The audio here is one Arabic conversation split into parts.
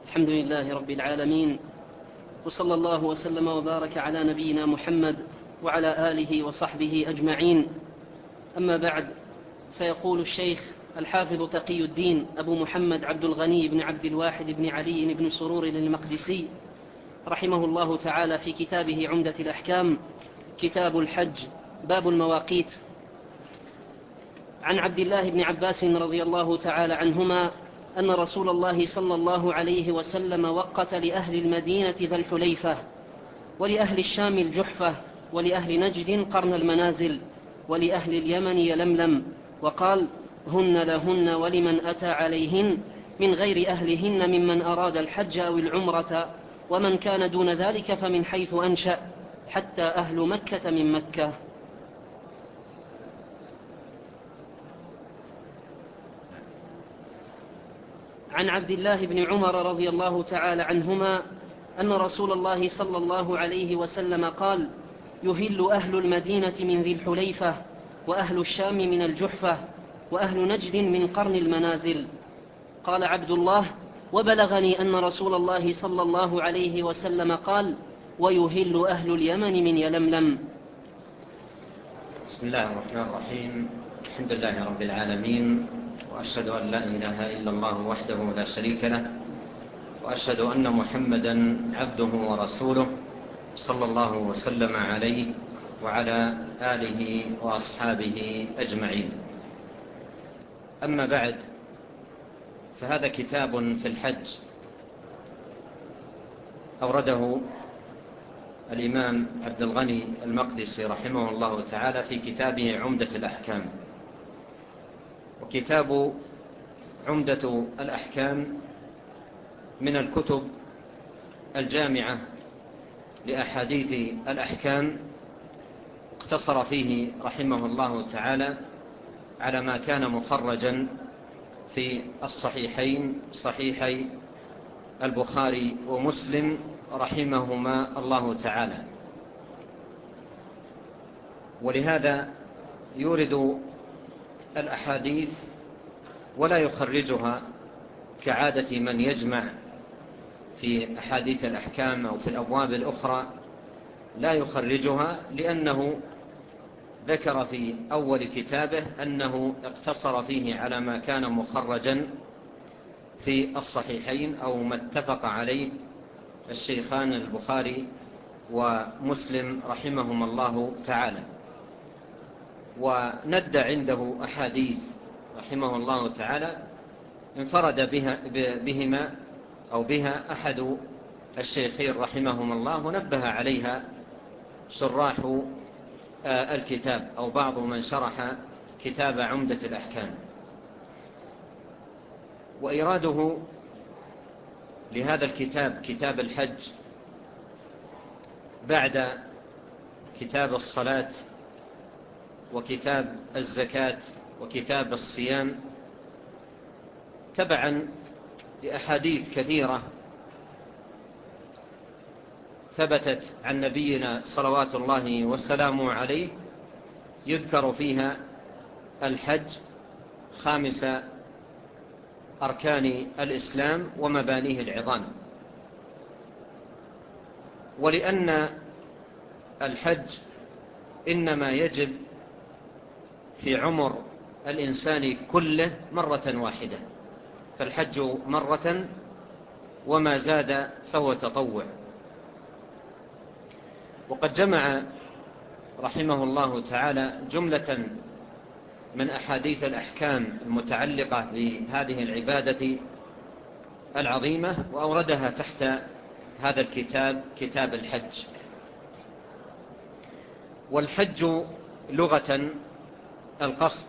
الحمد لله رب العالمين، وصلى الله وسلم وبارك على نبينا محمد وعلى آله وصحبه أجمعين. أما بعد، فيقول الشيخ الحافظ تقي الدين أبو محمد عبد الغني بن عبد الواحد بن علي بن سرور المقدسي رحمه الله تعالى في كتابه عمدة الأحكام، كتاب الحج، باب المواقيت. عن عبد الله بن عباس رضي الله تعالى عنهما أن رسول الله صلى الله عليه وسلم وقت لأهل المدينة ذا الحليفة، ولأهل الشام الجحفة، ولأهل نجد قرن المنازل، ولأهل اليمن يلملم، وقال: هن لهن ولمن أتى عليهن من غير أهلهن ممن أراد الحج أو العمرة، ومن كان دون ذلك فمن حيث أنشأ، حتى أهل مكة من مكة. عن عبد الله بن عمر رضي الله تعالى عنهما أن رسول الله صلى الله عليه وسلم قال: يهل أهل المدينة من ذي الحليفة، وأهل الشام من الجحفة، وأهل نجد من قرن المنازل. قال عبد الله: وبلغني أن رسول الله صلى الله عليه وسلم قال: ويهل أهل اليمن من يلملم. بسم الله الرحمن الرحيم. الحمد لله رب العالمين، وأشهد أن لا إله إلا الله وحده لا شريك له، وأشهد أن محمدا عبده ورسوله صلى الله وسلم عليه وعلى آله وأصحابه أجمعين. أما بعد، فهذا كتاب في الحج أورده الإمام عبد الغني المقدسي رحمه الله تعالى في كتابه عمدة الأحكام. وكتاب عمدة الأحكام من الكتب الجامعة لأحاديث الأحكام، اقتصر فيه رحمه الله تعالى على ما كان مخرجا في الصحيحين، صحيحي البخاري ومسلم رحمهما الله تعالى. ولهذا يورد الأحاديث ولا يخرجها كعادة من يجمع في أحاديث الأحكام أو في الأبواب الأخرى، لا يخرجها لأنه ذكر في أول كتابه أنه اقتصر فيه على ما كان مخرجا في الصحيحين أو ما اتفق عليه الشيخان البخاري ومسلم رحمهما الله تعالى. وند عنده أحاديث رحمه الله تعالى انفرد بهما أو بها أحد الشيخين رحمهما الله، ونبه عليها شراح الكتاب أو بعض من شرح كتاب عمدة الأحكام. وإراده لهذا الكتاب، كتاب الحج، بعد كتاب الصلاة وكتاب الزكاة وكتاب الصيام، تبعا لأحاديث كثيرة ثبتت عن نبينا صلوات الله وسلامه عليه، يذكر فيها الحج خامس أركان الإسلام ومبانيه العظام. ولأن الحج إنما يجب في عمر الإنسان كله مرة واحدة، فالحج مرة، وما زاد فهو تطوع. وقد جمع رحمه الله تعالى جملة من أحاديث الأحكام المتعلقة بهذه العبادة العظيمة، وأوردها تحت هذا الكتاب، كتاب الحج. والحج لغة القصد،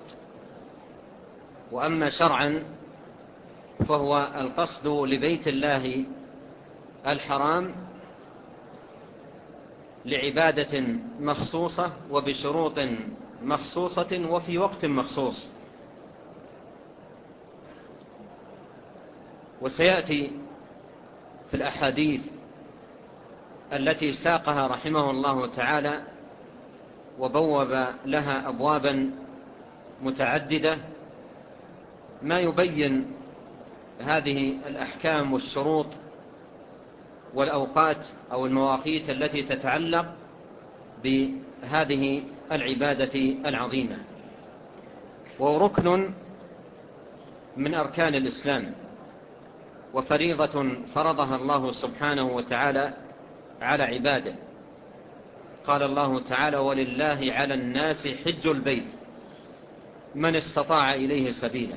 وأما شرعا فهو القصد لبيت الله الحرام لعبادة مخصوصة وبشروط مخصوصة وفي وقت مخصوص. وسيأتي في الأحاديث التي ساقها رحمه الله تعالى وبوب لها أبوابا متعددة ما يبين هذه الأحكام والشروط والأوقات أو المواقيت التي تتعلق بهذه العبادة العظيمة، وهو ركن من أركان الإسلام، وفريضة فرضها الله سبحانه وتعالى على عباده. قال الله تعالى: ولله على الناس حج البيت من استطاع إليه سبيلا.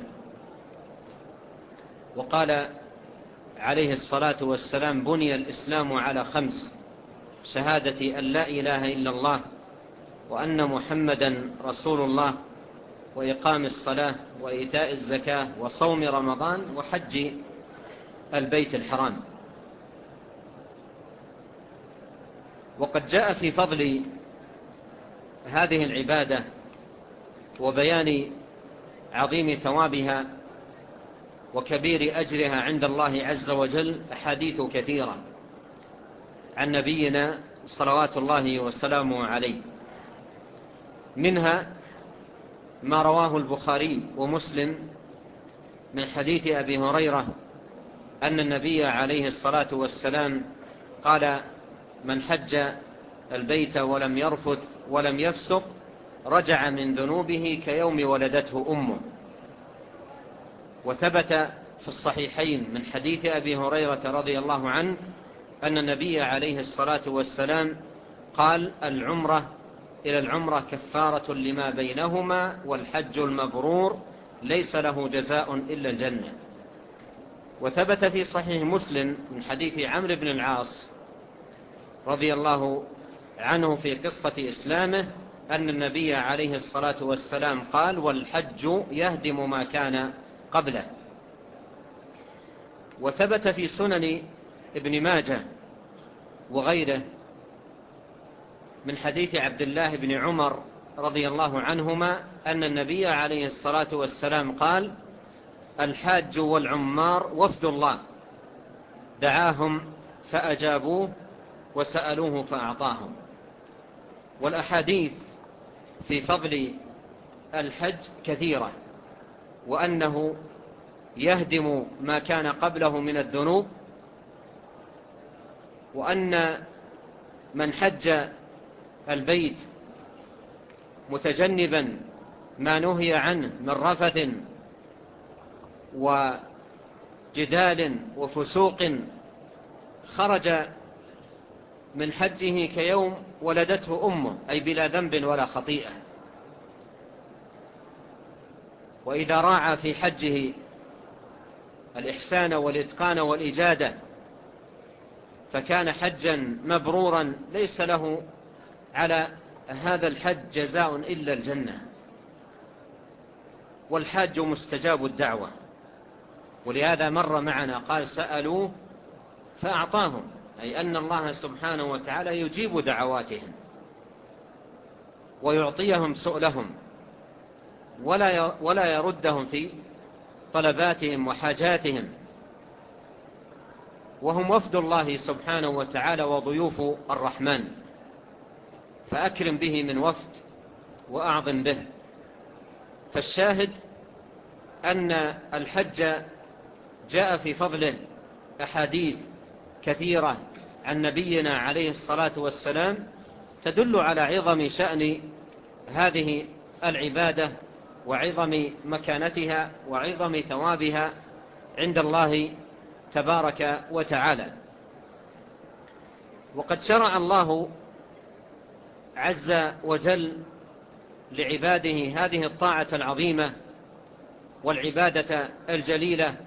وقال عليه الصلاة والسلام: بني الإسلام على 5: شهادة أن لا إله إلا الله وأن محمدا رسول الله، وإقام الصلاة، وإيتاء الزكاة، وصوم رمضان، وحج البيت الحرام. وقد جاء في فضل هذه العبادة وبيان عظيم ثوابها وكبير أجرها عند الله عز وجل أحاديث كثيرة عن نبينا صلوات الله وسلامه عليه، منها ما رواه البخاري ومسلم من حديث أبي هريرة أن النبي عليه الصلاة والسلام قال: من حج البيت ولم يرفث ولم يفسق رجع من ذنوبه كيوم ولدته أمه. وثبت في الصحيحين من حديث أبي هريرة رضي الله عنه أن النبي عليه الصلاة والسلام قال: العمرة إلى العمرة كفارة لما بينهما، والحج المبرور ليس له جزاء إلا الجنة. وثبت في صحيح مسلم من حديث عمرو بن العاص رضي الله عنه في قصة إسلامه أن النبي عليه الصلاة والسلام قال: والحج يهدم ما كان قبله. وثبت في سنن ابن ماجه وغيره من حديث عبد الله بن عمر رضي الله عنهما أن النبي عليه الصلاة والسلام قال: الحاج والعمار وفد الله، دعاهم فأجابوه وسألوه فأعطاهم. والأحاديث في فضل الحج كثيرة، وأنه يهدم ما كان قبله من الذنوب، وأن من حج البيت متجنبا ما نهي عنه من رفث وجدال وفسوق خرج من حجه كيوم ولدته أمه، أي بلا ذنب ولا خطيئة. وإذا راعى في حجه الإحسان والإتقان والإجادة فكان حجا مبرورا ليس له على هذا الحج جزاء إلا الجنة. والحاج مستجاب الدعوة، ولهذا مر معنا قال: سألوه فأعطاهم، أي أن الله سبحانه وتعالى يجيب دعواتهم ويعطيهم سؤلهم ولا يردهم في طلباتهم وحاجاتهم، وهم وفد الله سبحانه وتعالى وضيوف الرحمن، فأكرم به من وفد وأعظم به. فالشاهد أن الحج جاء في فضله أحاديث كثيرة عن نبينا عليه الصلاة والسلام تدل على عظم شأن هذه العبادة وعظم مكانتها وعظم ثوابها عند الله تبارك وتعالى. وقد شرع الله عز وجل لعباده هذه الطاعة العظيمة والعبادة الجليلة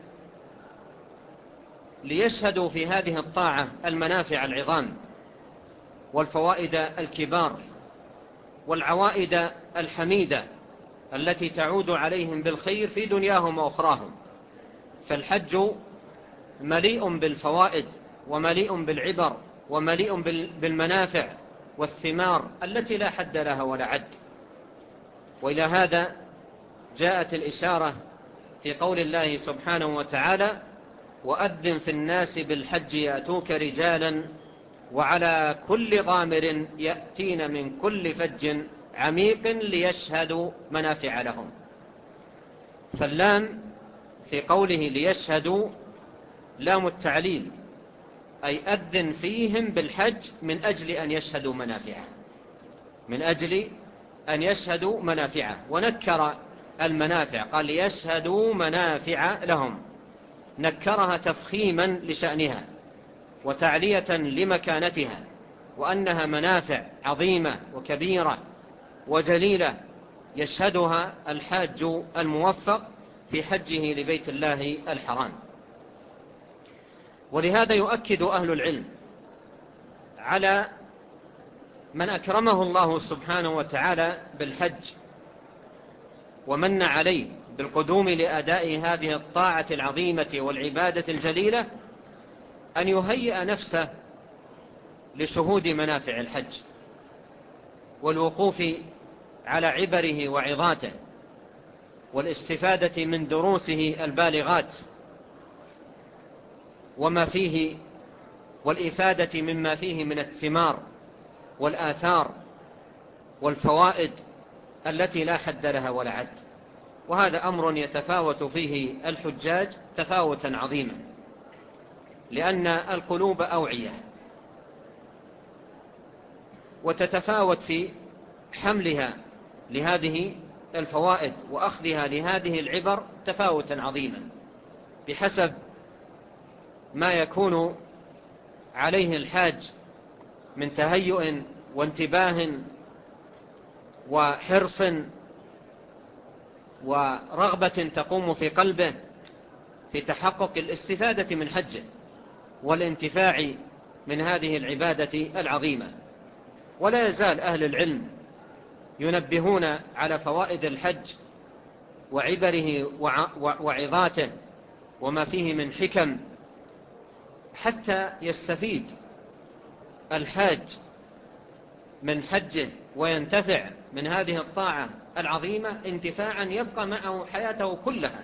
ليشهدوا في هذه الطاعة المنافع العظام والفوائد الكبار والعوائد الحميدة التي تعود عليهم بالخير في دنياهم وأخراهم. فالحج مليء بالفوائد ومليء بالعبر ومليء بالمنافع والثمار التي لا حد لها ولا عد. وإلى هذا جاءت الإشارة في قول الله سبحانه وتعالى: وأذن في الناس بالحج يأتوك رجالا وعلى كل ضامر يأتين من كل فج عميق ليشهدوا منافع لهم. فاللام في قوله ليشهدوا لام التعليل، أي أذن فيهم بالحج من أجل أن يشهدوا منافعه، من أجل أن يشهدوا منافعه. ونكر المنافع، قال ليشهدوا منافع لهم، نكرها تفخيما لشأنها وتعلية لمكانتها، وأنها منافع عظيمة وكبيرة وجليلة يشهدها الحاج الموفق في حجه لبيت الله الحرام. ولهذا يؤكد أهل العلم على من أكرمه الله سبحانه وتعالى بالحج ومن عليه بالقدوم لأداء هذه الطاعة العظيمة والعبادة الجليلة أن يهيئ نفسه لشهود منافع الحج والوقوف على عبره وعظاته والاستفادة من دروسه البالغات وما فيه، والإفادة مما فيه من الثمار والآثار والفوائد التي لا حد لها ولا عد. وهذا أمر يتفاوت فيه الحجاج تفاوتا عظيما، لأن القلوب أوعية، وتتفاوت في حملها لهذه الفوائد وأخذها لهذه العبر تفاوتا عظيما بحسب ما يكون عليه الحاج من تهيؤ وانتباه وحرص ورغبة تقوم في قلبه في تحقق الاستفادة من حجه والانتفاع من هذه العبادة العظيمة. ولا يزال أهل العلم ينبهون على فوائد الحج وعبره وعظاته وما فيه من حكم، حتى يستفيد الحاج من حجه وينتفع من هذه الطاعة العظيمة انتفاعا يبقى معه حياته كلها،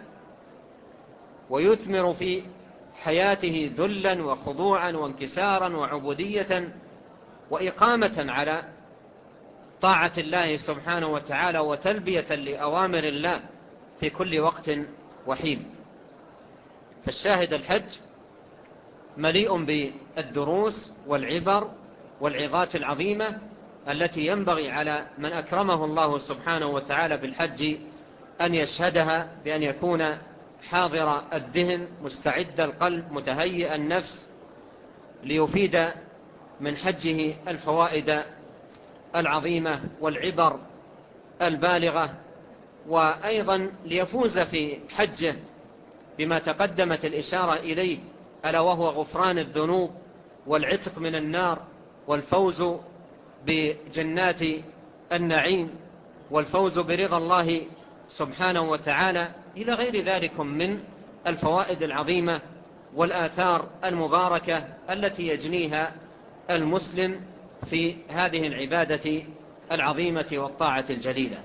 ويثمر في حياته ذلا وخضوعا وانكسارا وعبودية وإقامة على طاعة الله سبحانه وتعالى وتلبية لأوامر الله في كل وقت وحين. فالشاهد الحج مليء بالدروس والعبر والعظات العظيمة التي ينبغي على من أكرمه الله سبحانه وتعالى بالحج أن يشهدها، بأن يكون حاضر الذهن مستعد القلب متهيئ النفس ليفيد من حجه الفوائد العظيمة والعبر البالغة، وأيضا ليفوز في حجه بما تقدمت الإشارة إليه، ألا وهو غفران الذنوب والعتق من النار والفوز بجنات النعيم والفوز برضا الله سبحانه وتعالى، إلى غير ذلك من الفوائد العظيمة والآثار المباركة التي يجنيها المسلم في هذه العبادة العظيمة والطاعة الجليلة.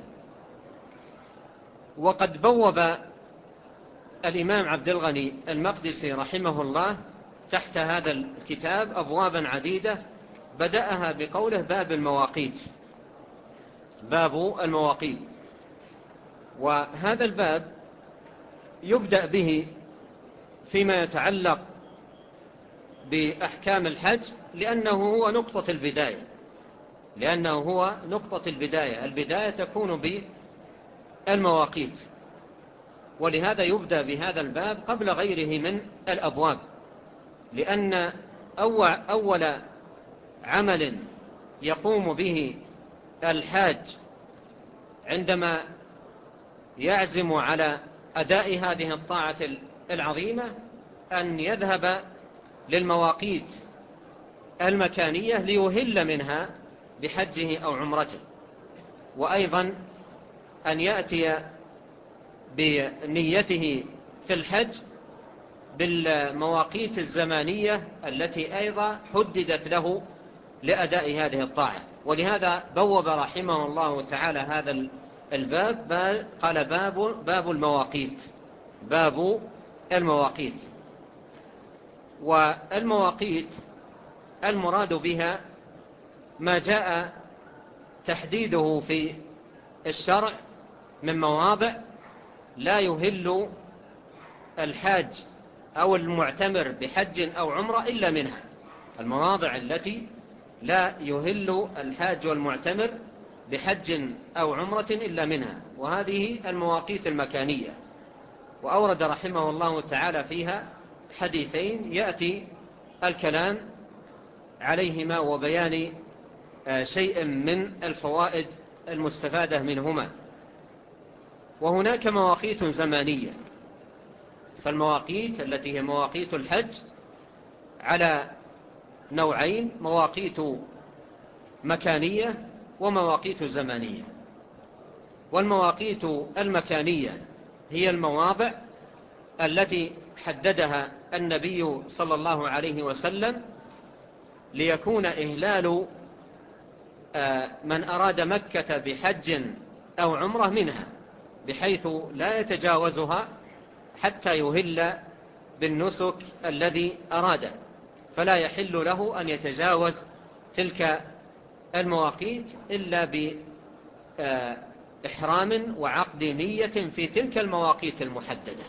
وقد بوب الإمام عبد الغني المقدسي رحمه الله تحت هذا الكتاب أبوابا عديدة، بدأها بقوله باب المواقيت، باب المواقيت. وهذا الباب يبدأ به فيما يتعلق بأحكام الحج، لأنه هو نقطة البداية، البداية تكون بالمواقيت، ولهذا يبدأ بهذا الباب قبل غيره من الأبواب، لأن أول عمل يقوم به الحاج عندما يعزم على أداء هذه الطاعة العظيمة أن يذهب للمواقيت المكانية ليهل منها بحجه أو عمرته، وأيضا أن يأتي بنيته في الحج بالمواقيت الزمانية التي أيضا حددت له لأداء هذه الطاعة. ولهذا بوب رحمه الله تعالى هذا الباب، قال باب المواقيت، باب المواقيت. والمواقيت المراد بها ما جاء تحديده في الشرع من مواضع لا يهل الحاج أو المعتمر بحج أو عمرة إلا منها، المواضع التي لا يهل الحاج والمعتمر بحج أو عمرة إلا منها، وهذه المواقيت المكانية. وأورد رحمه الله تعالى فيها حديثين يأتي الكلام عليهما وبيان شيء من الفوائد المستفادة منهما. وهناك مواقيت زمانية، فالمواقيت التي هي مواقيت الحج على نوعين: مواقيت مكانية ومواقيت زمانية. والمواقيت المكانية هي المواضع التي حددها النبي صلى الله عليه وسلم ليكون إهلال من أراد مكة بحج أو عمرة منها، بحيث لا يتجاوزها حتى يهل بالنسك الذي أراده، فلا يحل له أن يتجاوز تلك المواقيت إلا بإحرام وعقد نية في تلك المواقيت المحددة.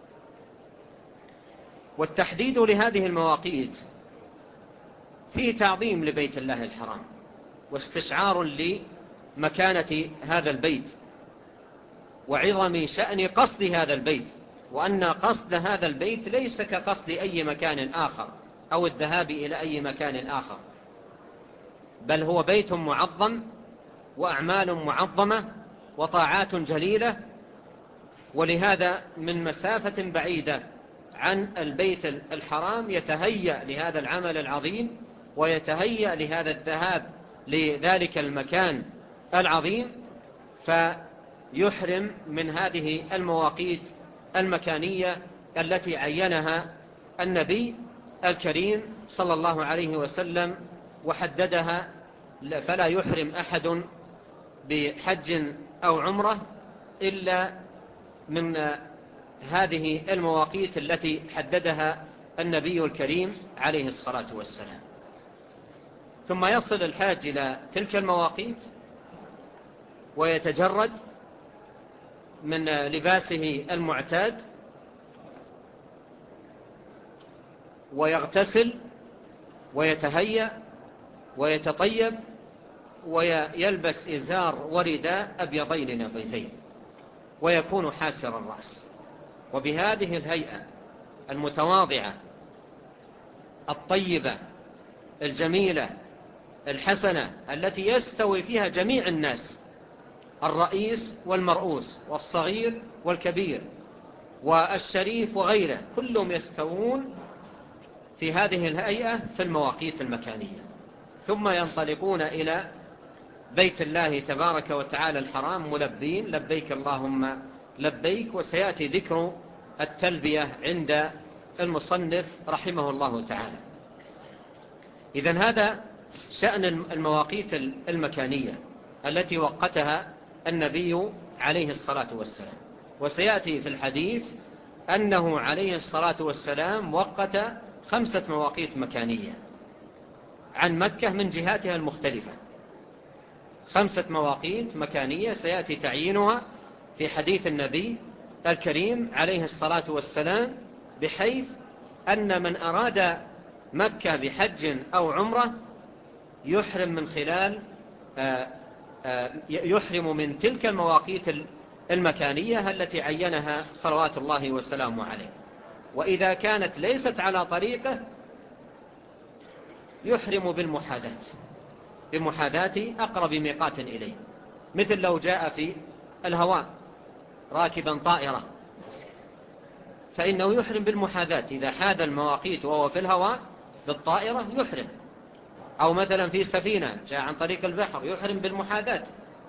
والتحديد لهذه المواقيت فيه تعظيم لبيت الله الحرام، واستشعار لمكانة هذا البيت وعظم شأن قصد هذا البيت، وأن قصد هذا البيت ليس كقصد أي مكان آخر أو الذهاب إلى أي مكان آخر، بل هو بيت معظم وأعمال معظمة وطاعات جليلة. ولهذا من مسافة بعيدة عن البيت الحرام يتهيأ لهذا العمل العظيم، ويتهيأ لهذا الذهاب لذلك المكان العظيم، فيحرم من هذه المواقيت المكانية التي عينها النبي الكريم صلى الله عليه وسلم وحددها. فلا يحرم أحد بحج أو عمرة إلا من هذه المواقيت التي حددها النبي الكريم عليه الصلاة والسلام. ثم يصل الحاج إلى تلك المواقيت ويتجرد من لباسه المعتاد ويغتسل ويتهيأ ويتطيب ويلبس إزار ورداء أبيضين نظيفين ويكون حاسر الرأس. وبهذه الهيئة المتواضعة الطيبة الجميلة الحسنة التي يستوي فيها جميع الناس، الرئيس والمرؤوس والصغير والكبير والشريف وغيره، كلهم يستوون في هذه الهيئة في المواقيت المكانية، ثم ينطلقون إلى بيت الله تبارك وتعالى الحرام ملبين لبيك اللهم لبيك. وسيأتي ذكر التلبية عند المصنف رحمه الله تعالى. إذن هذا شأن المواقيت المكانية التي وقتها النبي عليه الصلاة والسلام. وسيأتي في الحديث أنه عليه الصلاة والسلام وقت 5 مواقيت مكانية عن مكة من جهاتها المختلفة، 5 مواقيت مكانية سيأتي تعيينها في حديث النبي الكريم عليه الصلاة والسلام، بحيث أن من أراد مكة بحج أو عمرة يحرم من تلك المواقيت المكانية التي عينها صلوات الله وسلامه عليه. وإذا كانت ليست على طريقه يحرم بمحاذاة أقرب ميقات إليه، مثل لو جاء في الهواء راكبا طائرة فإنه يحرم بالمحاذاة، إذا حاذ المواقيت وهو في الهواء بالطائرة يحرم. أو مثلا في سفينة جاء عن طريق البحر يحرم بالمحاذاة.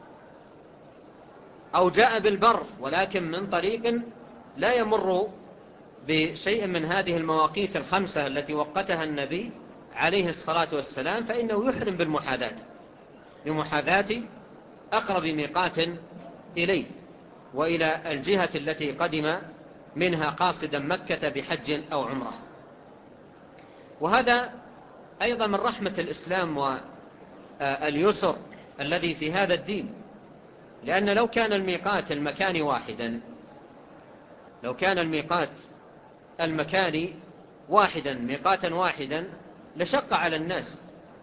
أو جاء بالبر ولكن من طريق لا يمر بشيء من هذه المواقيت 5 التي وقتها النبي عليه الصلاة والسلام، فإنه يحرم بالمحاذاة، بمحاذاة أقرب ميقات إليه وإلى الجهة التي قدم منها قاصدا مكة بحج أو عمرة. وهذا أيضا من رحمة الإسلام واليسر الذي في هذا الدين، لأن لو كان الميقات المكاني واحدا، لو كان الميقات المكاني واحدا ميقاتا واحدا لشق على الناس،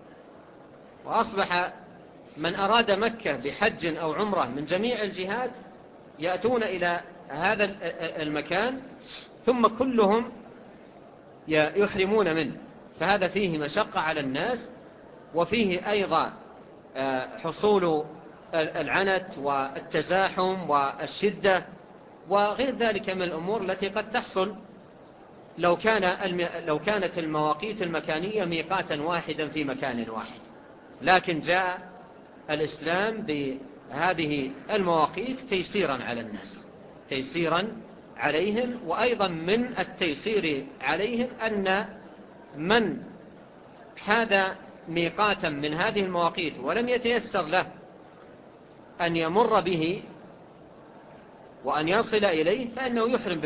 وأصبح من أراد مكة بحج أو عمرة من جميع الجهات يأتون إلى هذا المكان ثم كلهم يحرمون منه. فهذا فيه مشقة على الناس، وفيه أيضا حصول العنت والتزاحم والشدة وغير ذلك من الأمور التي قد تحصل لو كانت المواقيت المكانية ميقاتا واحدا في مكان واحد. لكن جاء الإسلام بهذه المواقيت تيسيرا على الناس، تيسيرا عليهم. وأيضا من التيسير عليهم أن من حاذ ميقاتا من هذه المواقيت ولم يتيسر له أن يمر به وأن يصل إليه فإنه يحرم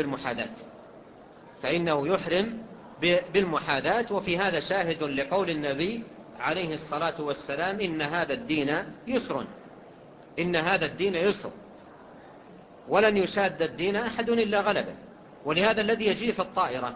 بالمحاذاة. وفي هذا شاهد لقول النبي عليه الصلاة والسلام: إن هذا الدين يسر، إن هذا الدين يسر ولن يشاد الدين أحد إلا غلبه. ولهذا الذي يجي في الطائرة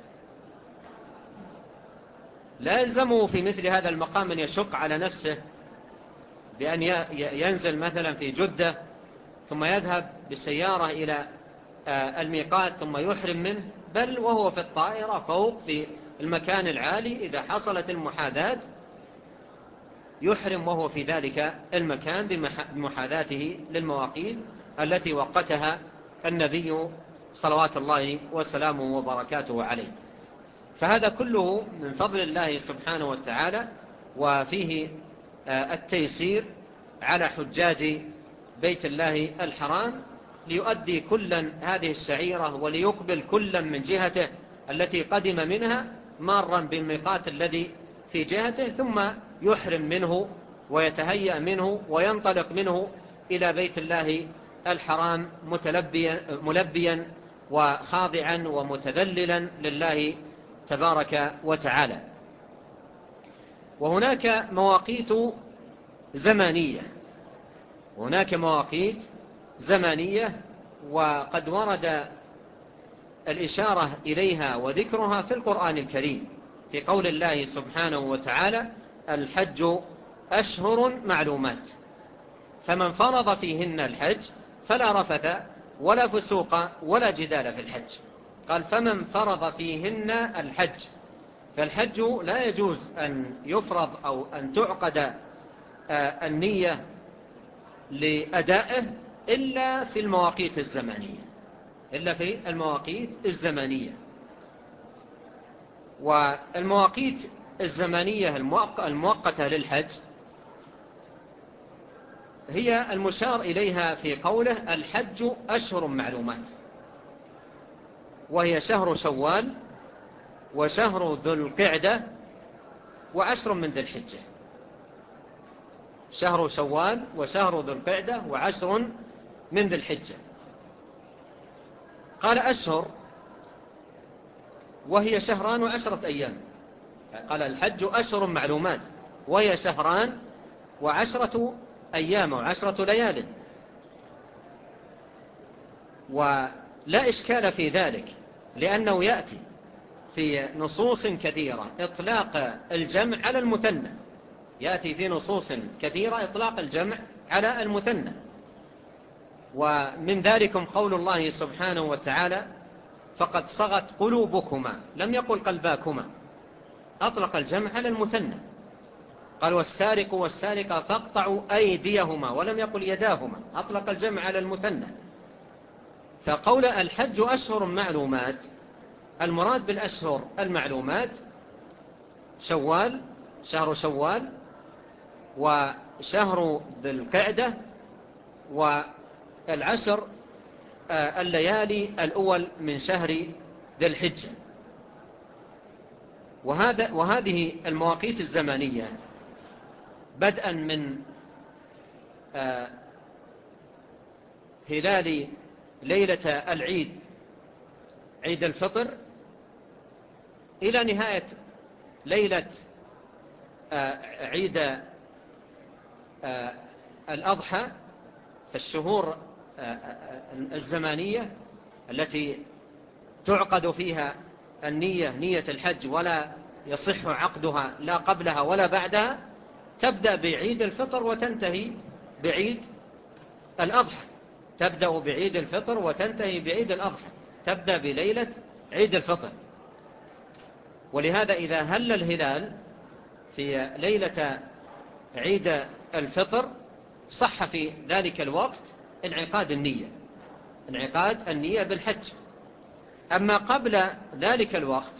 لا يلزمه في مثل هذا المقام أن يشق على نفسه بأن ينزل مثلا في جدة ثم يذهب بالسيارة إلى الميقات ثم يحرم منه، بل وهو في الطائرة فوق في المكان العالي إذا حصلت المحاذاة يحرم وهو في ذلك المكان بمحاذاته للمواقيت التي وقتها النبي صلوات الله وسلامه وبركاته عليه. فهذا كله من فضل الله سبحانه وتعالى، وفيه التيسير على حجاج بيت الله الحرام ليؤدي كلا هذه الشعيرة وليقبل كلا من جهته التي قدم منها مارا بالميقات الذي في جهته، ثم يحرم منه ويتهيأ منه وينطلق منه إلى بيت الله الحرام ملبيا وخاضعا ومتذللا لله تبارك وتعالى. وهناك مواقيت زمانية وقد ورد الإشارة إليها وذكرها في القرآن الكريم في قول الله سبحانه وتعالى: الحج أشهر معلومات، فمن فرض فيهن الحج فلا رفث ولا فسوق ولا جدال في الحج. قال: فمن فرض فيهن الحج، فالحج لا يجوز أن يفرض أو أن تعقد النية لأدائه إلا في المواقيت الزمانية. والمواقيت الزمانية المؤقتة للحج هي المشار إليها في قوله: الحج أشهر معلومات، وهي شهر شوال وشهر ذو القعدة وعشر من ذي الحجة. شهر شوال وشهر ذو القعدة وعشر من ذي الحجة. قال أشهر وهي شهران وعشرة أيام. قال: الحج أشهر معلومات وهي شهران وعشرة أيام وعشرة ليال. ولا إشكال في ذلك، لأنه يأتي في نصوص كثيرة إطلاق الجمع على المثنى، يأتي في نصوص كثيرة إطلاق الجمع على المثنى. ومن ذلكم قول الله سبحانه وتعالى: فقد صغت قلوبكما، لم يقل قلباكما، أطلق الجمع على المثنى. قال: والسارق والسارقة فاقطعوا أيديهما، ولم يقل يداهما، أطلق الجمع على المثنى. فقول الحج أشهر معلومات، المراد بالأشهر المعلومات شوال، شهر شوال وشهر ذي القعدة والعشر الليالي الأول من شهر ذي الحجة. وهذه المواقيت الزمانية بدءا من هلال ليلة العيد، عيد الفطر، إلى نهاية ليلة عيد الأضحى، فالشهور الزمانية التي تعقد فيها النية، نية الحج، ولا يصح عقدها لا قبلها ولا بعدها، تبدأ بعيد الفطر وتنتهي بعيد الأضحى. تبدأ بعيد الفطر وتنتهي بعيد الأضحى، تبدأ بليلة عيد الفطر. ولهذا إذا هل الهلال في ليلة عيد الفطر صح في ذلك الوقت انعقاد النية بالحج. أما قبل ذلك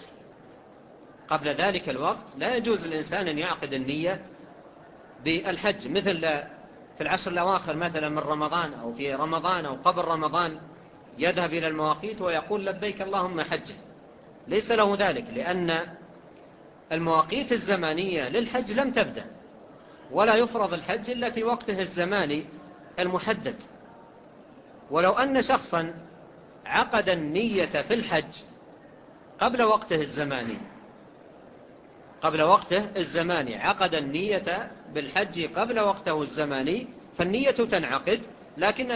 الوقت لا يجوز للإنسان أن يعقد النية بالحج، مثل في العشر الأواخر مثلا من رمضان أو في رمضان أو قبل رمضان يذهب إلى المواقيت ويقول لبيك اللهم حجة. ليس له ذلك، لأن المواقيت الزمانية للحج لم تبدأ، ولا يفرض الحج إلا في وقته الزماني المحدد. ولو أن شخصا عقد النية في الحج قبل وقته الزماني عقد النية بالحج قبل وقته الزماني، فالنية تنعقد، لكنها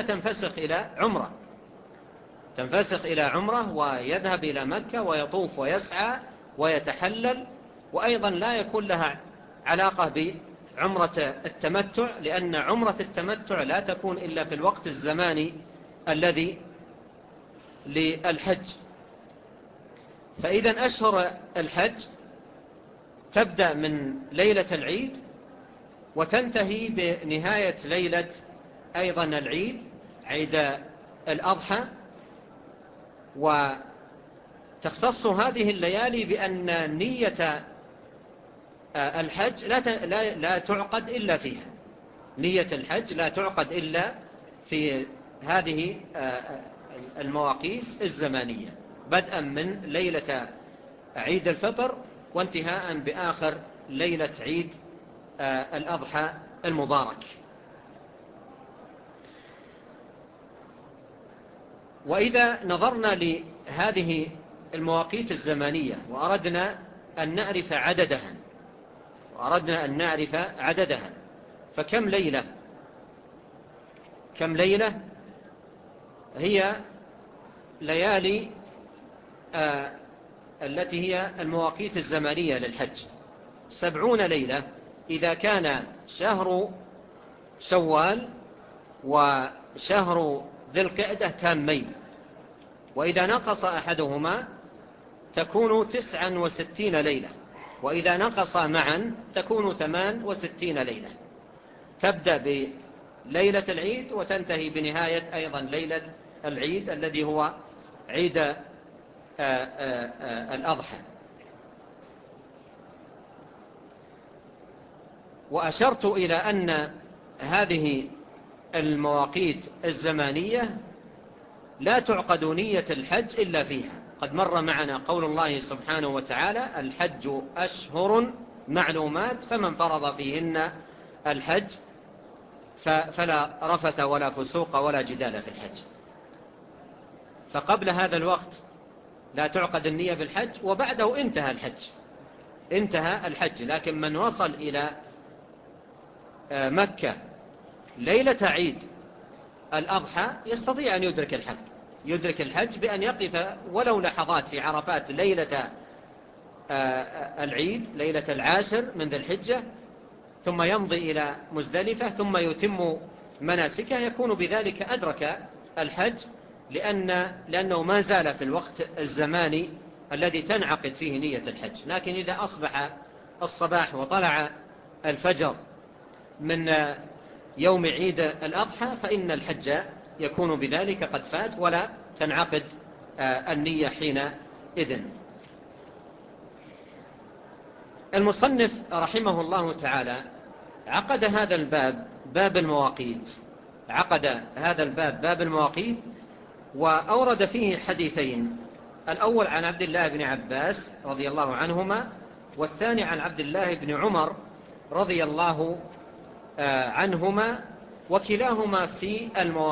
تنفسخ إلى عمرة ويذهب إلى مكة ويطوف ويسعى ويتحلل. وأيضا لا يكون لها علاقة بعمرة التمتع، لأن عمرة التمتع لا تكون إلا في الوقت الزماني الذي للحج. فإذا أشهر الحج تبدأ من ليلة العيد وتنتهي بنهاية ليلة أيضا العيد، عيد الأضحى. وتختص هذه الليالي بأن نية الحج لا تعقد إلا فيها. نية الحج لا تعقد إلا في هذه المواقيت الزمانية، بدءا من ليلة عيد الفطر وانتهاء بآخر ليلة عيد الأضحى المبارك. وإذا نظرنا لهذه المواقيت الزمانية وأردنا أن نعرف عددها، فكم ليلة هي ليالي التي هي المواقيت الزمانية للحج؟ 70 ليلة إذا كان شهر شوال وشهر ذي القعدة تامين، وإذا نقص أحدهما تكون 69 ليلة، وإذا نقص معا تكون 68 ليلة. تبدأ بليلة العيد وتنتهي بنهاية أيضا ليلة العيد الذي هو عيد الأضحى. وأشرت إلى أن هذه المواقيت الزمانية لا تعقد نية الحج إلا فيها. قد مر معنا قول الله سبحانه وتعالى: الحج أشهر معلومات، فمن فرض فيهن الحج فلا رفث ولا فسوق ولا جدال في الحج. فقبل هذا الوقت لا تعقد النية بالحج، وبعده انتهى الحج. لكن من وصل إلى مكة ليلة عيد الأضحى يستطيع أن يدرك الحج بأن يقف ولو لحظات في عرفات ليلة العيد، ليلة العاشر من ذي الحجة، ثم يمضي إلى مزدلفة ثم يتم مناسكه، يكون بذلك أدرك الحج، لأنه ما زال في الوقت الزماني الذي تنعقد فيه نية الحج. لكن إذا أصبح الصباح وطلع الفجر من يوم عيد الأضحى فإن الحج يكون بذلك قد فات ولا تنعقد النية حينئذ. المصنف رحمه الله تعالى عقد هذا الباب باب المواقيت، وأورد فيه حديثين: الأول عن عبد الله بن عباس رضي الله عنهما، والثاني عن عبد الله بن عمر رضي الله عنهما، وكلاهما في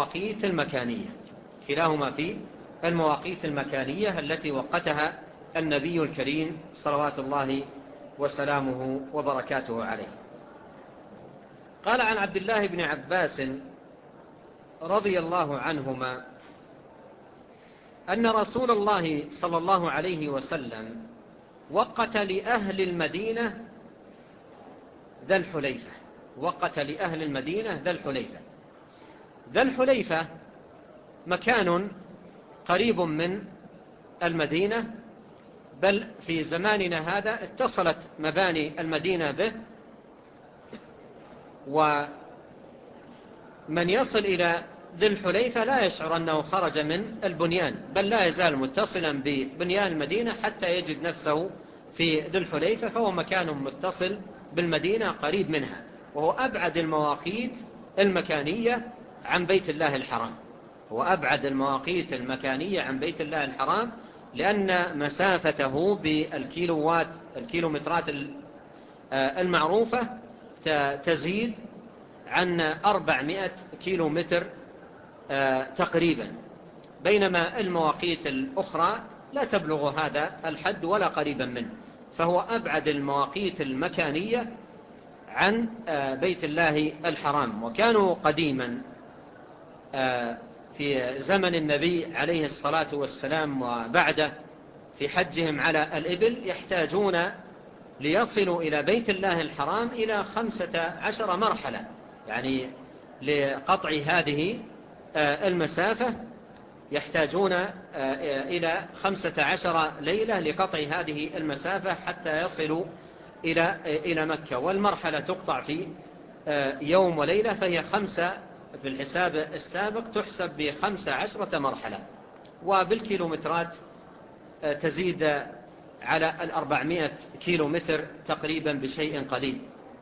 المواقيت المكانية التي وقتها النبي الكريم صلوات الله وسلامه وبركاته عليه. قال عن عبد الله بن عباس رضي الله عنهما أن رسول الله صلى الله عليه وسلم وقت لأهل المدينة ذا الحليفة. وقت لأهل المدينة ذا الحليفة. ذا الحليفة مكان قريب من المدينة، بل في زماننا هذا اتصلت مباني المدينة به، ومن يصل إلى ذي الحليفة لا يشعر أنه خرج من البنيان، بل لا يزال متصلا ببنيان المدينة حتى يجد نفسه في ذي الحليفة، فهو مكان متصل بالمدينة قريب منها، وهو أبعد المواقيت المكانية عن بيت الله الحرام. هو أبعد المواقيت المكانية عن بيت الله الحرام، لأن مسافته الكيلومترات المعروفة تزيد عن 400 كيلومتر تقريبا، بينما المواقيت الأخرى لا تبلغ هذا الحد ولا قريبا منه، فهو أبعد المواقيت المكانية عن بيت الله الحرام. وكانوا قديما في زمن النبي عليه الصلاة والسلام وبعده في حجهم على الإبل يحتاجون ليصلوا إلى بيت الله الحرام إلى 15 مرحلة، يعني لقطع هذه المسافة يحتاجون إلى 15 ليلة لقطع هذه المسافة حتى يصلوا إلى مكة، والمرحلة تقطع في يوم وليلة، فهي 5 في الحساب السابق تحسب ب15 مرحلة، وبالكيلومترات تزيد على 400 كيلومتر تقريبا بشيء قليل.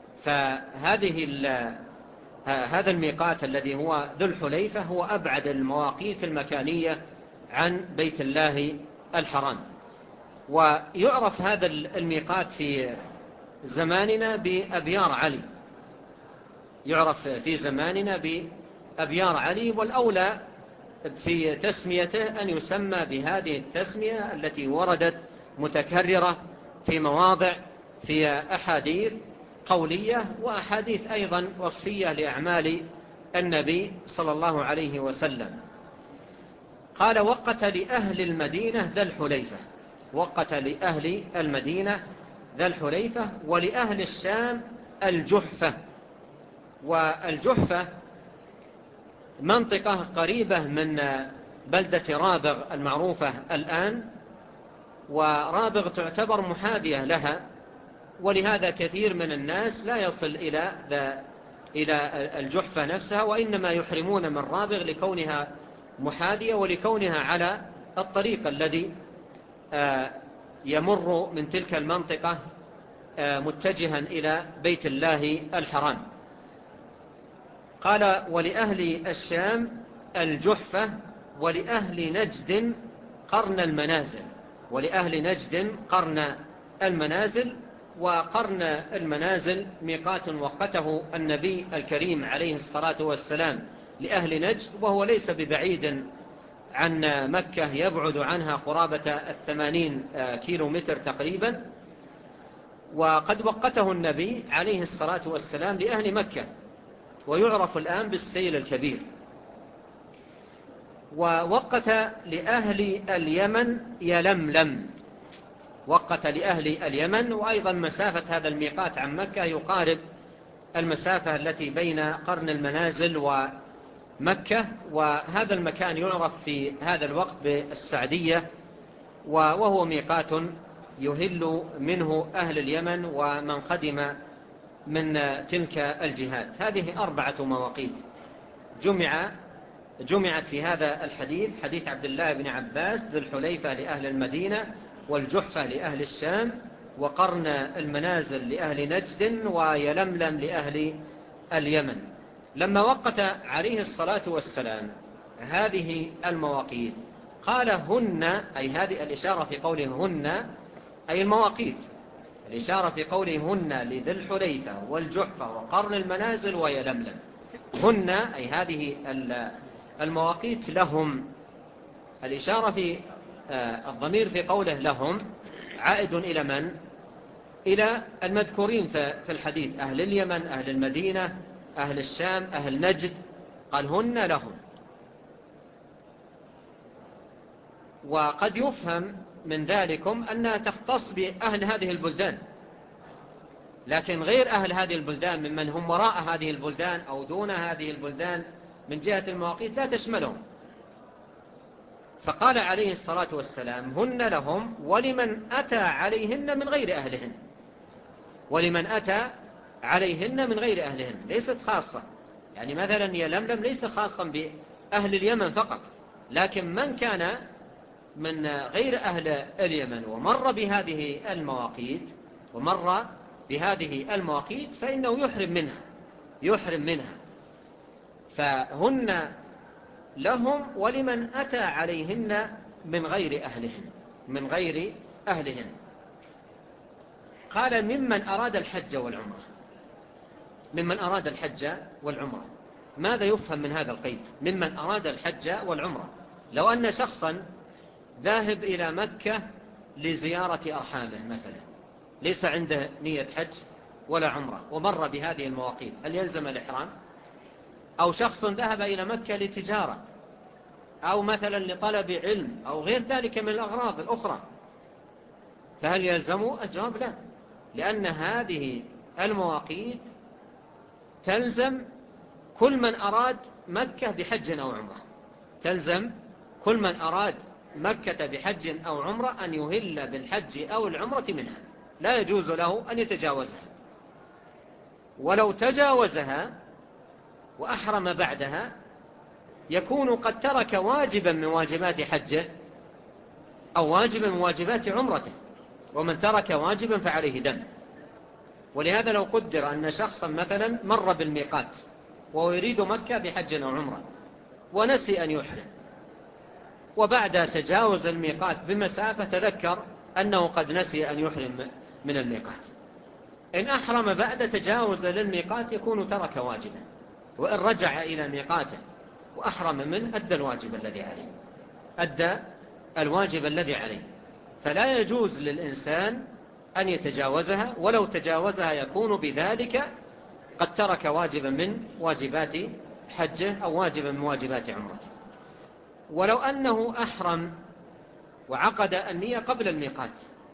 هذا الميقات الذي هو ذو الحليفة هو أبعد المواقيت المكانية عن بيت الله الحرام. ويعرف هذا الميقات في زماننا بأبيار علي، يعرف في زماننا بأبيار علي، والأولى في تسميته أن يسمى بهذه التسمية التي وردت متكررة في مواضع في أحاديث قولية وأحاديث أيضا وصفية لأعمال النبي صلى الله عليه وسلم. قال: وقت لأهل المدينة ذا الحليفة. وقت لأهل المدينة ذا الحليفة، ولأهل الشام الجحفة. والجحفة منطقة قريبة من بلدة رابغ المعروفة الآن، ورابغ تعتبر محاذية لها، ولهذا كثير من الناس لا يصل إلى الجحفة نفسها، وإنما يحرمون من رابغ لكونها محاذية ولكونها على الطريق الذي يمر من تلك المنطقة متجها إلى بيت الله الحرام. قال: ولأهل الشام الجحفة، ولأهل نجد قرن المنازل. ولأهل نجد قرن المنازل. وقرن المنازل ميقات وقته النبي الكريم عليه الصلاة والسلام لأهل نجد، وهو ليس ببعيد عن مكة، يبعد عنها قرابة 80 كيلومتر تقريبا. وقد وقته النبي عليه الصلاة والسلام لأهل مكة، ويعرف الآن بالسيل الكبير. ووقت لأهل اليمن يلملم. وقت لأهل اليمن، وأيضا مسافة هذا الميقات عن مكة يقارب المسافة التي بين قرن المنازل ومكة، وهذا المكان يعرف في هذا الوقت بالسعدية، وهو ميقات يهل منه أهل اليمن ومن قدم من تلك الجهات. هذه 4 مواقيت جمعت في هذا الحديث، حديث عبد الله بن عباس: ذو الحليفة لأهل المدينة، والجحفة لأهل الشام، وقرن المنازل لأهل نجد، ويلملم لأهل اليمن. لما وقت عليه الصلاة والسلام هذه المواقيت قال: هن، أي هذه الإشارة في قوله هن أي المواقيت، الإشارة في قوله هن لذي الحليفة والجحفة وقرن المنازل ويلملم. هن أي هذه المواقيت لهم. الإشارة في الضمير في قوله لهم عائد إلى من؟ إلى المذكورين في الحديث: أهل اليمن، أهل المدينة، أهل الشام، أهل نجد. قال: هن لهم. وقد يفهم من ذلكم أنها تختص بأهل هذه البلدان، لكن غير أهل هذه البلدان ممن هم وراء هذه البلدان أو دون هذه البلدان من جهة المواقيت لا تشملهم. فقال عليه الصلاة والسلام: هن لهم ولمن أتى عليهن من غير أهلهن. ولمن أتى عليهن من غير أهلهن، ليست خاصة. يعني مثلا يلملم ليس خاصا بأهل اليمن فقط، لكن من كان من غير أهل اليمن ومر بهذه المواقيت فإنه يحرم منها. فهن لهم ولمن أتى عليهن من غير أهلهن. قال: ممن أراد الحج والعمرة. ماذا يفهم من هذا القيد؟ ممن أراد الحج والعمرة. لو أن شخصا ذاهب إلى مكة لزيارة أرحامه مثلا، ليس عنده نية حج ولا عمرة، ومر بهذه المواقيت، هل يلزم الإحرام؟ أو شخص ذهب إلى مكة لتجارة، أو مثلا لطلب علم، أو غير ذلك من الأغراض الأخرى، فهل يلزمه؟ الجواب لا، لأن هذه المواقيت تلزم كل من أراد مكة بحج أو عمرة. تلزم كل من أراد مكة بحج أو عمرة أن يهل بالحج أو العمرة منها، لا يجوز له أن يتجاوزها. ولو تجاوزها وأحرم بعدها يكون قد ترك واجبا من واجبات حجه أو واجبا من واجبات عمرته، ومن ترك واجبا فعليه دم. ولهذا لو قدر أن شخصا مثلا مر بالميقات وهو يريد مكة بحج أو عمرة ونسي أن يحرم، وبعد تجاوز الميقات بمسافة تذكر أنه قد نسي أن يحرم من الميقات، إن أحرم بعد تجاوز للميقات يكون ترك واجبا، وإن رجع إلى ميقاته وأحرم منه أدى الواجب الذي عليه. فلا يجوز للإنسان أن يتجاوزها، ولو تجاوزها يكون بذلك قد ترك واجبا من واجبات حجه أو واجبا من واجبات عمرته. ولو أنه أحرم وعقد النية قبل الميقات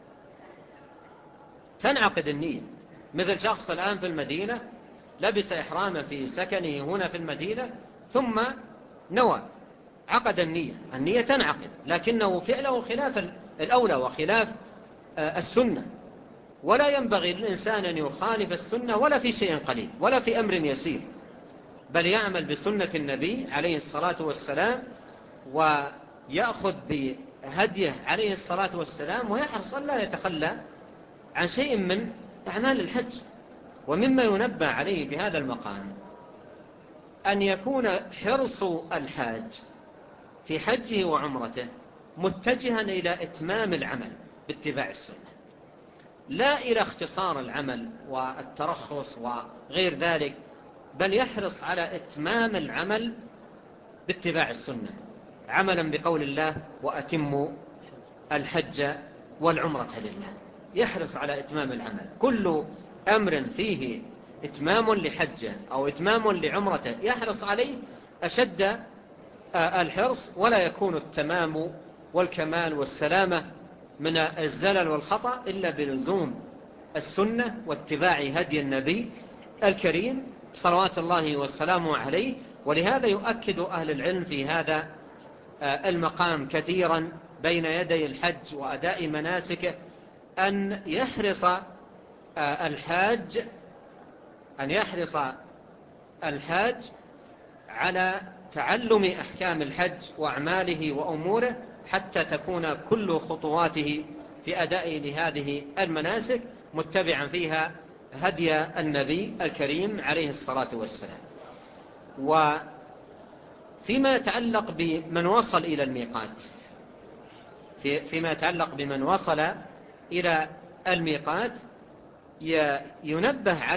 تنعقد النية، مثل شخص الآن في المدينة لبس إحرامه في سكنه هنا في المدينة ثم نوى، عقد النية تنعقد، لكنه فعله خلاف الأولى وخلاف السنة، ولا ينبغي للإنسان أن يخالف السنة ولا في شيء قليل ولا في أمر يسير، بل يعمل بسنة النبي عليه الصلاة والسلام ويأخذ بهديه عليه الصلاة والسلام، ويحرص أن لا يتخلى عن شيء من أعمال الحج. ومما ينبه عليه في هذا المقام أن يكون حرص الحاج في حجه وعمرته متجها إلى إتمام العمل باتباع السنة، لا إلى اختصار العمل والترخص وغير ذلك، بل يحرص على إتمام العمل باتباع السنة، عملا بقول الله: وأتموا الحج والعمرة لله. يحرص على إتمام العمل، كل أمر فيه إتمام لحجه أو إتمام لعمرته يحرص عليه أشد الحرص، ولا يكون التمام والكمال والسلامة من الزلل والخطأ إلا بلزوم السنة واتباع هدي النبي الكريم صلوات الله وسلامه عليه. ولهذا يؤكد أهل العلم في هذا المقام كثيرا بين يدي الحج وأداء مناسكه أن يحرص الحاج على تعلم أحكام الحج وأعماله وأموره، حتى تكون كل خطواته في أداء لهذه المناسك متبعا فيها هدي النبي الكريم عليه الصلاة والسلام. وفيما يتعلق بمن وصل إلى الميقات، الميقات ينبه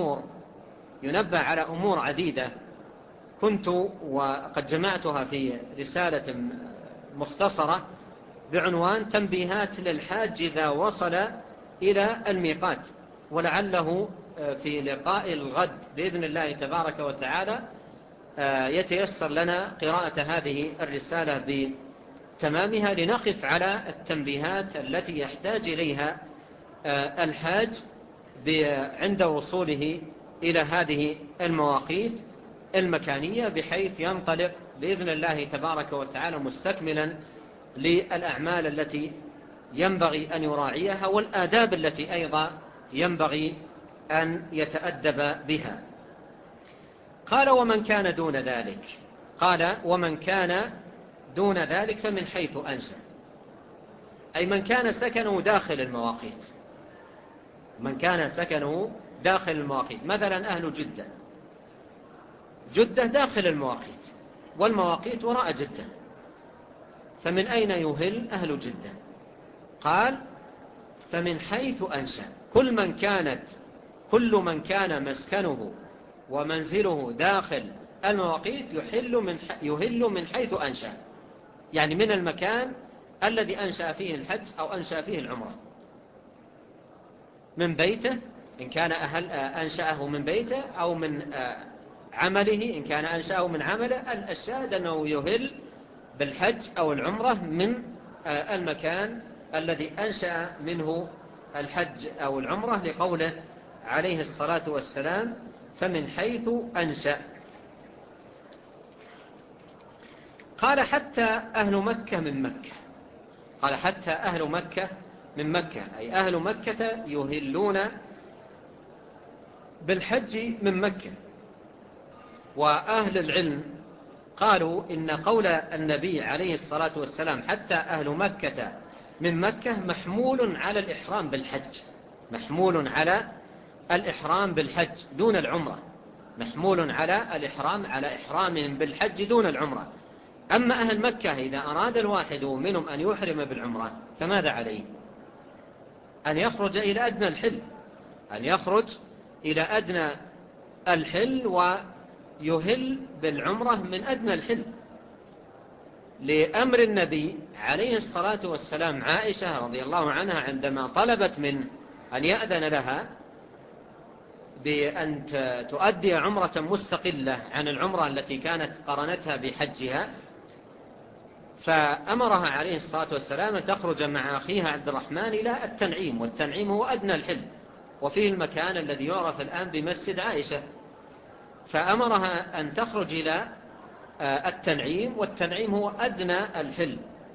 على أمور عديدة كنت وقد جمعتها في رسالة مختصرة بعنوان: تنبيهات للحاج إذا وصل إلى الميقات. ولعله في لقاء الغد بإذن الله تبارك وتعالى يتيسر لنا قراءة هذه الرسالة تمامها لنقف على التنبيهات التي يحتاج إليها الحاج عند وصوله إلى هذه المواقيت المكانية، بحيث ينطلق بإذن الله تبارك وتعالى مستكملا للأعمال التي ينبغي أن يراعيها والآداب التي أيضا ينبغي أن يتأدب بها. قال ومن كان دون ذلك، قال ومن كان دون ذلك فمن حيث أنشأ، أي من كان سكنه داخل المواقيت، من كان سكنه داخل المواقيت، مثلا أهل جدة داخل المواقيت والمواقيت وراء جدة، فمن أين يهل أهل جدة؟ قال فمن حيث أنشأ، كل من كان مسكنه ومنزله داخل المواقيت يهل من حيث أنشأ، يعني من المكان الذي أنشأ فيه الحج أو أنشأ فيه العمرة، من بيته إن كان أنشأه من بيته، أو من عمله إن كان أنشأه من عمله. الشاهد أنه يهل بالحج أو العمرة من المكان الذي أنشأ منه الحج أو العمرة، لقوله عليه الصلاة والسلام فمن حيث أنشأ. قال حتى أهل مكة من مكة، قال حتى أهل مكة من مكة، أي أهل مكة يهلون بالحج من مكة. وأهل العلم قالوا إن قول النبي عليه الصلاة والسلام حتى أهل مكة من مكة محمول على الإحرام بالحج، محمول على الإحرام بالحج دون العمرة، محمول على الإحرام على إحرامهم بالحج دون العمرة. أما أهل مكة إذا أراد الواحد منهم أن يحرم بالعمرة فماذا عليه؟ أن يخرج إلى أدنى الحل، أن يخرج إلى أدنى الحل ويهل بالعمرة من أدنى الحل، لأمر النبي عليه الصلاة والسلام عائشة رضي الله عنها عندما طلبت منه أن يأذن لها بأن تؤدي عمرة مستقلة عن العمرة التي كانت قرنتها بحجها، فأمرها عليه الصلاة والسلام أن تخرج مع أخيها عبد الرحمن إلى التنعيم، والتنعيم هو أدنى الحل وفيه المكان الذي يعرف الآن بمسجد عائشة، فأمرها أن تخرج إلى التنعيم، والتنعيم هو أدنى الحل،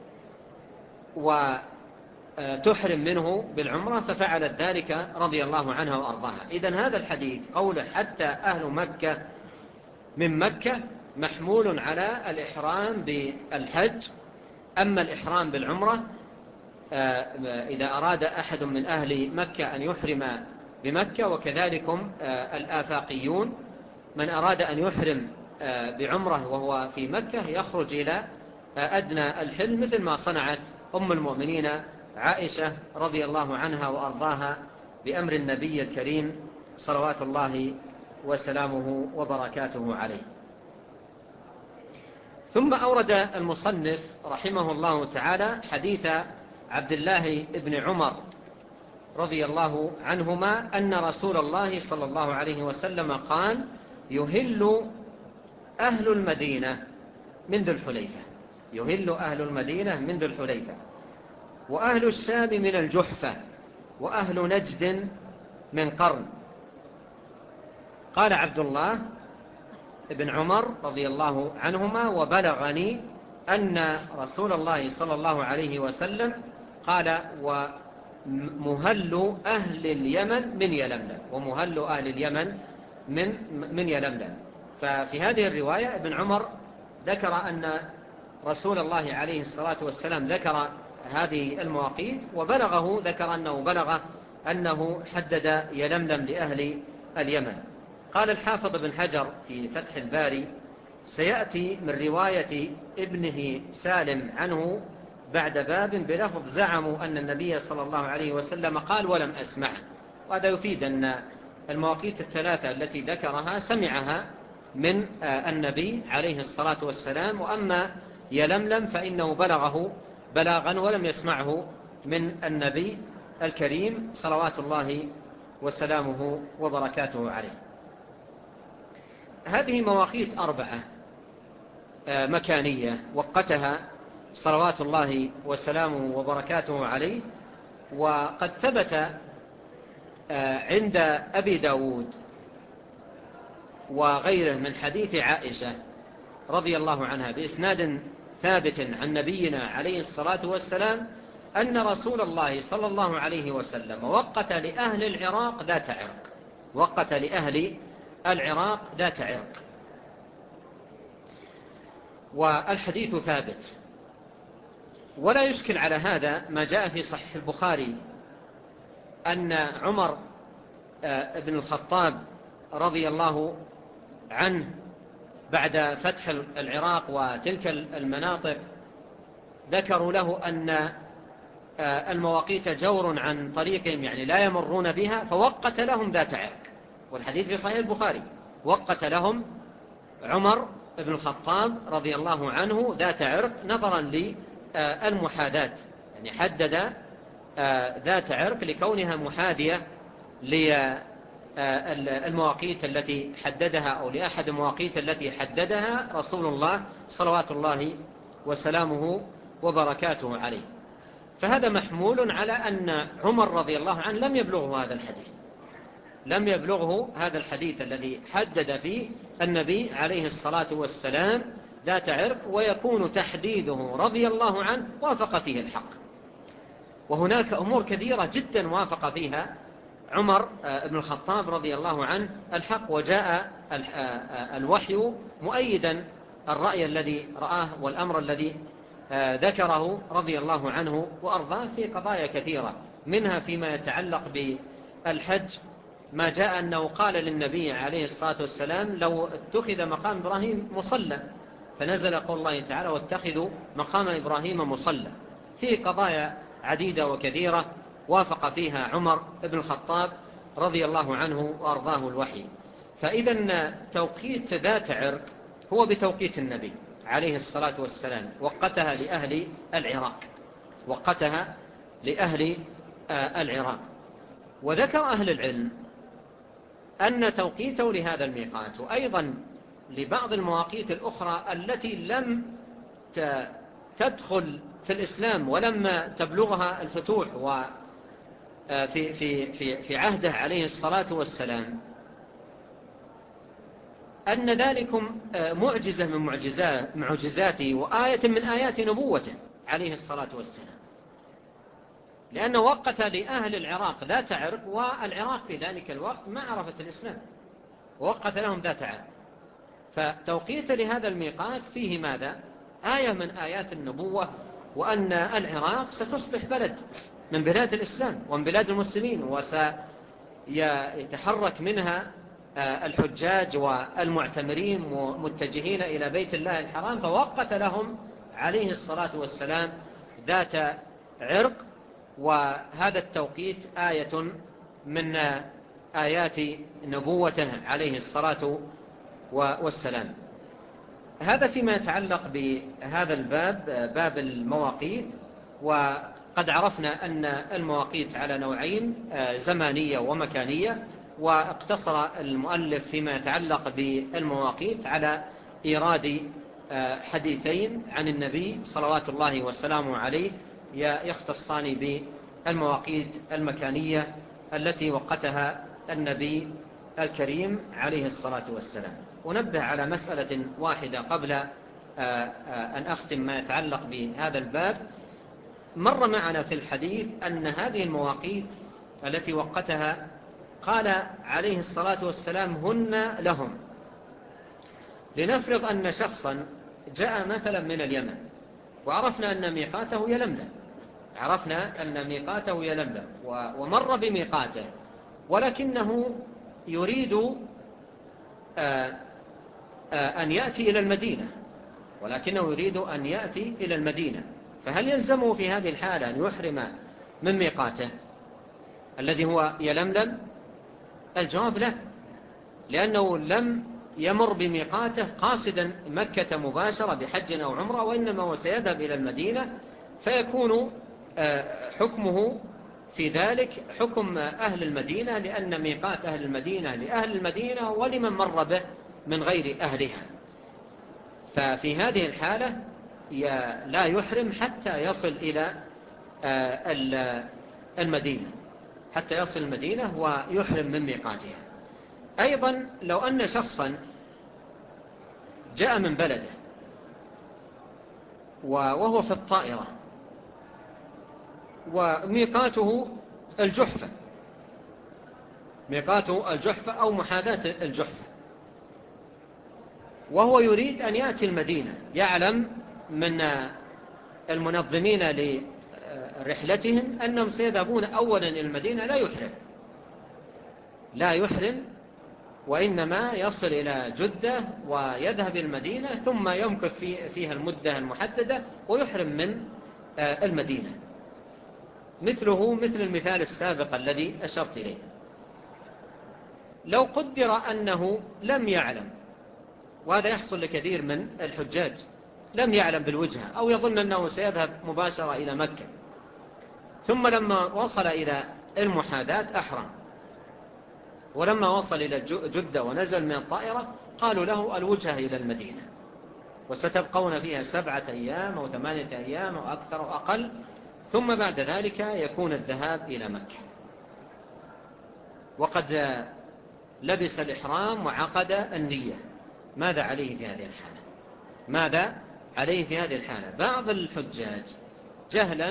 وتحرم منه بالعمرة، ففعلت ذلك رضي الله عنها وأرضاها. إذن هذا الحديث قول حتى أهل مكة من مكة محمول على الإحرام بالحج. أما الإحرام بالعمرة إذا أراد أحد من أهل مكة أن يحرم بمكة، وكذلكم الآفاقيون من أراد أن يحرم بعمرة وهو في مكة يخرج إلى أدنى الحل، مثل ما صنعت أم المؤمنين عائشة رضي الله عنها وأرضاها بأمر النبي الكريم صلوات الله وسلامه وبركاته عليه. ثم أورد المصنف رحمه الله تعالى حديث عبد الله بن عمر رضي الله عنهما أن رسول الله صلى الله عليه وسلم قال يهل أهل المدينة من ذي الحليفة، يهل أهل المدينة من ذي الحليفة، وأهل الشام من الجحفة، وأهل نجد من قرن. قال عبد الله ابن عمر رضي الله عنهما وبلغني أن رسول الله صلى الله عليه وسلم قال ومهل أهل اليمن من يلملم، ومهل أهل اليمن من يلملم. ففي هذه الرواية ابن عمر ذكر أن رسول الله عليه الصلاة والسلام ذكر هذه المواقيت، وبلغه ذكر أنه بلغ أنه حدد يلملم لأهل اليمن. قال الحافظ بن حجر في فتح الباري سيأتي من رواية ابنه سالم عنه بعد باب بلفظ زعموا أن النبي صلى الله عليه وسلم قال ولم أسمعه، وهذا يفيد أن المواقيت الثلاثة التي ذكرها سمعها من النبي عليه الصلاة والسلام، وأما يلملم فإنه بلغه بلاغا ولم يسمعه من النبي الكريم صلوات الله وسلامه وبركاته عليه. هذه مواقيت 4 مكانية وقتها صلوات الله وسلامه وبركاته عليه. وقد ثبت عند أبي داود وغيره من حديث عائشة رضي الله عنها بإسناد ثابت عن نبينا عليه الصلاة والسلام أن رسول الله صلى الله عليه وسلم وقت لأهل العراق ذات عرق، وقت لأهل العراق ذات عرق. والحديث ثابت. ولا يشكل على هذا ما جاء في صحيح البخاري أن عمر بن الخطاب رضي الله عنه بعد فتح العراق وتلك المناطق ذكروا له أن المواقيت جور عن طريقهم، يعني لا يمرون بها، فوقت لهم ذات عرق. والحديث في صحيح البخاري، وقت لهم عمر بن الخطاب رضي الله عنه ذات عرق نظرا للمحاذاة، يعني حدد ذات عرق لكونها محاذية للمواقيت التي حددها أو لأحد المواقيت التي حددها رسول الله صلوات الله وسلامه وبركاته عليه. فهذا محمول على أن عمر رضي الله عنه لم يبلغه هذا الحديث، لم يبلغه هذا الحديث الذي حدد فيه النبي عليه الصلاة والسلام ذات عرق، ويكون تحديده رضي الله عنه وافق فيه الحق. وهناك أمور كثيرة جدا وافق فيها عمر بن الخطاب رضي الله عنه الحق، وجاء الوحي مؤيدا الرأي الذي رآه والأمر الذي ذكره رضي الله عنه وأرضاه في قضايا كثيرة، منها فيما يتعلق بالحج ما جاء أنه قال للنبي عليه الصلاة والسلام لو اتخذ مقام إبراهيم مصلى، فنزل قول الله تعالى واتخذوا مقام إبراهيم مصلى. في قضايا عديدة وكثيرة وافق فيها عمر بن الخطاب رضي الله عنه وأرضاه الوحي. فإذا توقيت ذات عرق هو بتوقيت النبي عليه الصلاة والسلام، وقتها لأهل العراق، وقتها لأهل العراق. وذكر أهل العلم أن توقيته لهذا الميقات وأيضا لبعض المواقيت الأخرى التي لم تدخل في الإسلام ولما تبلغها الفتوح في عهده عليه الصلاة والسلام، أن ذلكم معجزة من معجزاته وآية من آيات نبوته عليه الصلاة والسلام، لأنه وقت لأهل العراق ذات عرق، والعراق في ذلك الوقت ما عرفت الإسلام، ووقت لهم ذات عرق. فتوقيت لهذا الميقات فيه ماذا؟ آية من آيات النبوة، وأن العراق ستصبح بلد من بلاد الإسلام ومن بلاد المسلمين، وسيتحرك منها الحجاج والمعتمرين متجهين إلى بيت الله الحرام. فوقت لهم عليه الصلاة والسلام ذات عرق، وهذا التوقيت آية من آيات نبوته عليه الصلاة والسلام. هذا فيما يتعلق بهذا الباب، باب المواقيت. وقد عرفنا أن المواقيت على نوعين، زمانية ومكانية، واقتصر المؤلف فيما يتعلق بالمواقيت على إيراد حديثين عن النبي صلوات الله وسلامه عليه يختصان بالمواقيت المكانية التي وقتها النبي الكريم عليه الصلاة والسلام. ونبه على مسألة واحدة قبل أن أختم ما يتعلق بهذا الباب. مر معنا في الحديث أن هذه المواقيت التي وقتها قال عليه الصلاة والسلام هن لهم. لنفرض أن شخصا جاء مثلا من اليمن، وعرفنا أن ميقاته يلملم، عرفنا أن ميقاته يلملم ومر بميقاته، ولكنه يريد أن يأتي إلى المدينة، ولكنه يريد أن يأتي إلى المدينة، فهل يلزمه في هذه الحالة أن يحرم من ميقاته الذي هو يلملم؟ الجواب لا، لأنه لم يمر بميقاته قاصدا مكة مباشرة بحج أو عمرة، وإنما هو سيذهب إلى المدينة، فيكون حكمه في ذلك حكم أهل المدينة، لأن ميقات أهل المدينة لأهل المدينة ولمن مر به من غير أهلها. ففي هذه الحالة لا يحرم حتى يصل إلى المدينة، حتى يصل المدينة ويحرم من ميقاتها. أيضا لو أن شخصا جاء من بلده وهو في الطائرة وميقاته الجحفة، ميقاته الجحفة أو محاذاة الجحفة، وهو يريد أن يأتي المدينة، يعلم من المنظمين لرحلتهم أنهم سيذهبون أولا إلى المدينة، لا يحرم وإنما يصل إلى جدة ويذهب المدينة ثم يمكث فيها المدة المحددة ويحرم من المدينة، مثل المثال السابق الذي أشرت إليه. لو قدر أنه لم يعلم، وهذا يحصل لكثير من الحجاج، لم يعلم بالوجهة أو يظن أنه سيذهب مباشرة إلى مكة، ثم لما وصل إلى المحاذاة أحرم، ولما وصل إلى جدة ونزل من الطائرة قالوا له الوجهة إلى المدينة، وستبقون فيها 7 أيام أو 8 أيام أو أكثر أو أقل، ثم بعد ذلك يكون الذهاب إلى مكة. وقد لبس الإحرام وعقد النية، ماذا عليه في هذه الحالة؟ ماذا عليه في هذه الحالة؟ بعض الحجاج جهلا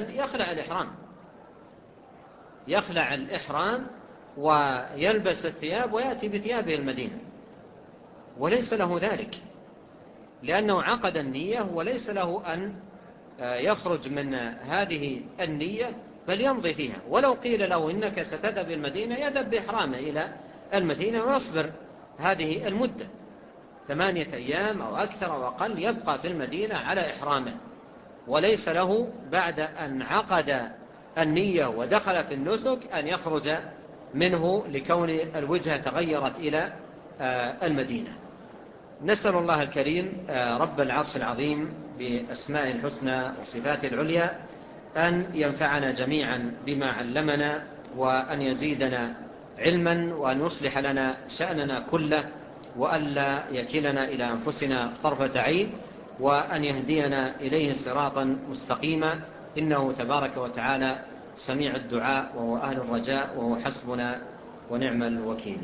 يخلع الإحرام ويلبس الثياب ويأتي بثيابه المدينة، وليس له ذلك، لأنه عقد النية وليس له أن يخرج من هذه النية، بل يمضي فيها. ولو قيل له إنك ستذهب المدينة يذهب بإحرامه إلى المدينة ويصبر هذه المدة 8 أيام أو أكثر أو أقل، يبقى في المدينة على إحرامه، وليس له بعد أن عقد النية ودخل في النسك أن يخرج منه لكون الوجهة تغيرت إلى المدينة. نسأل الله الكريم رب العرش العظيم بأسماء الحسنى وصفاته العليا أن ينفعنا جميعا بما علمنا، وأن يزيدنا علما، وأن يصلح لنا شأننا كله، وألا يكلنا إلى أنفسنا طرفة عين، وأن يهدينا إليه صراطا مستقيما، إنه تبارك وتعالى سميع الدعاء وهو أهل الرجاء وهو حسبنا ونعم الوكيل.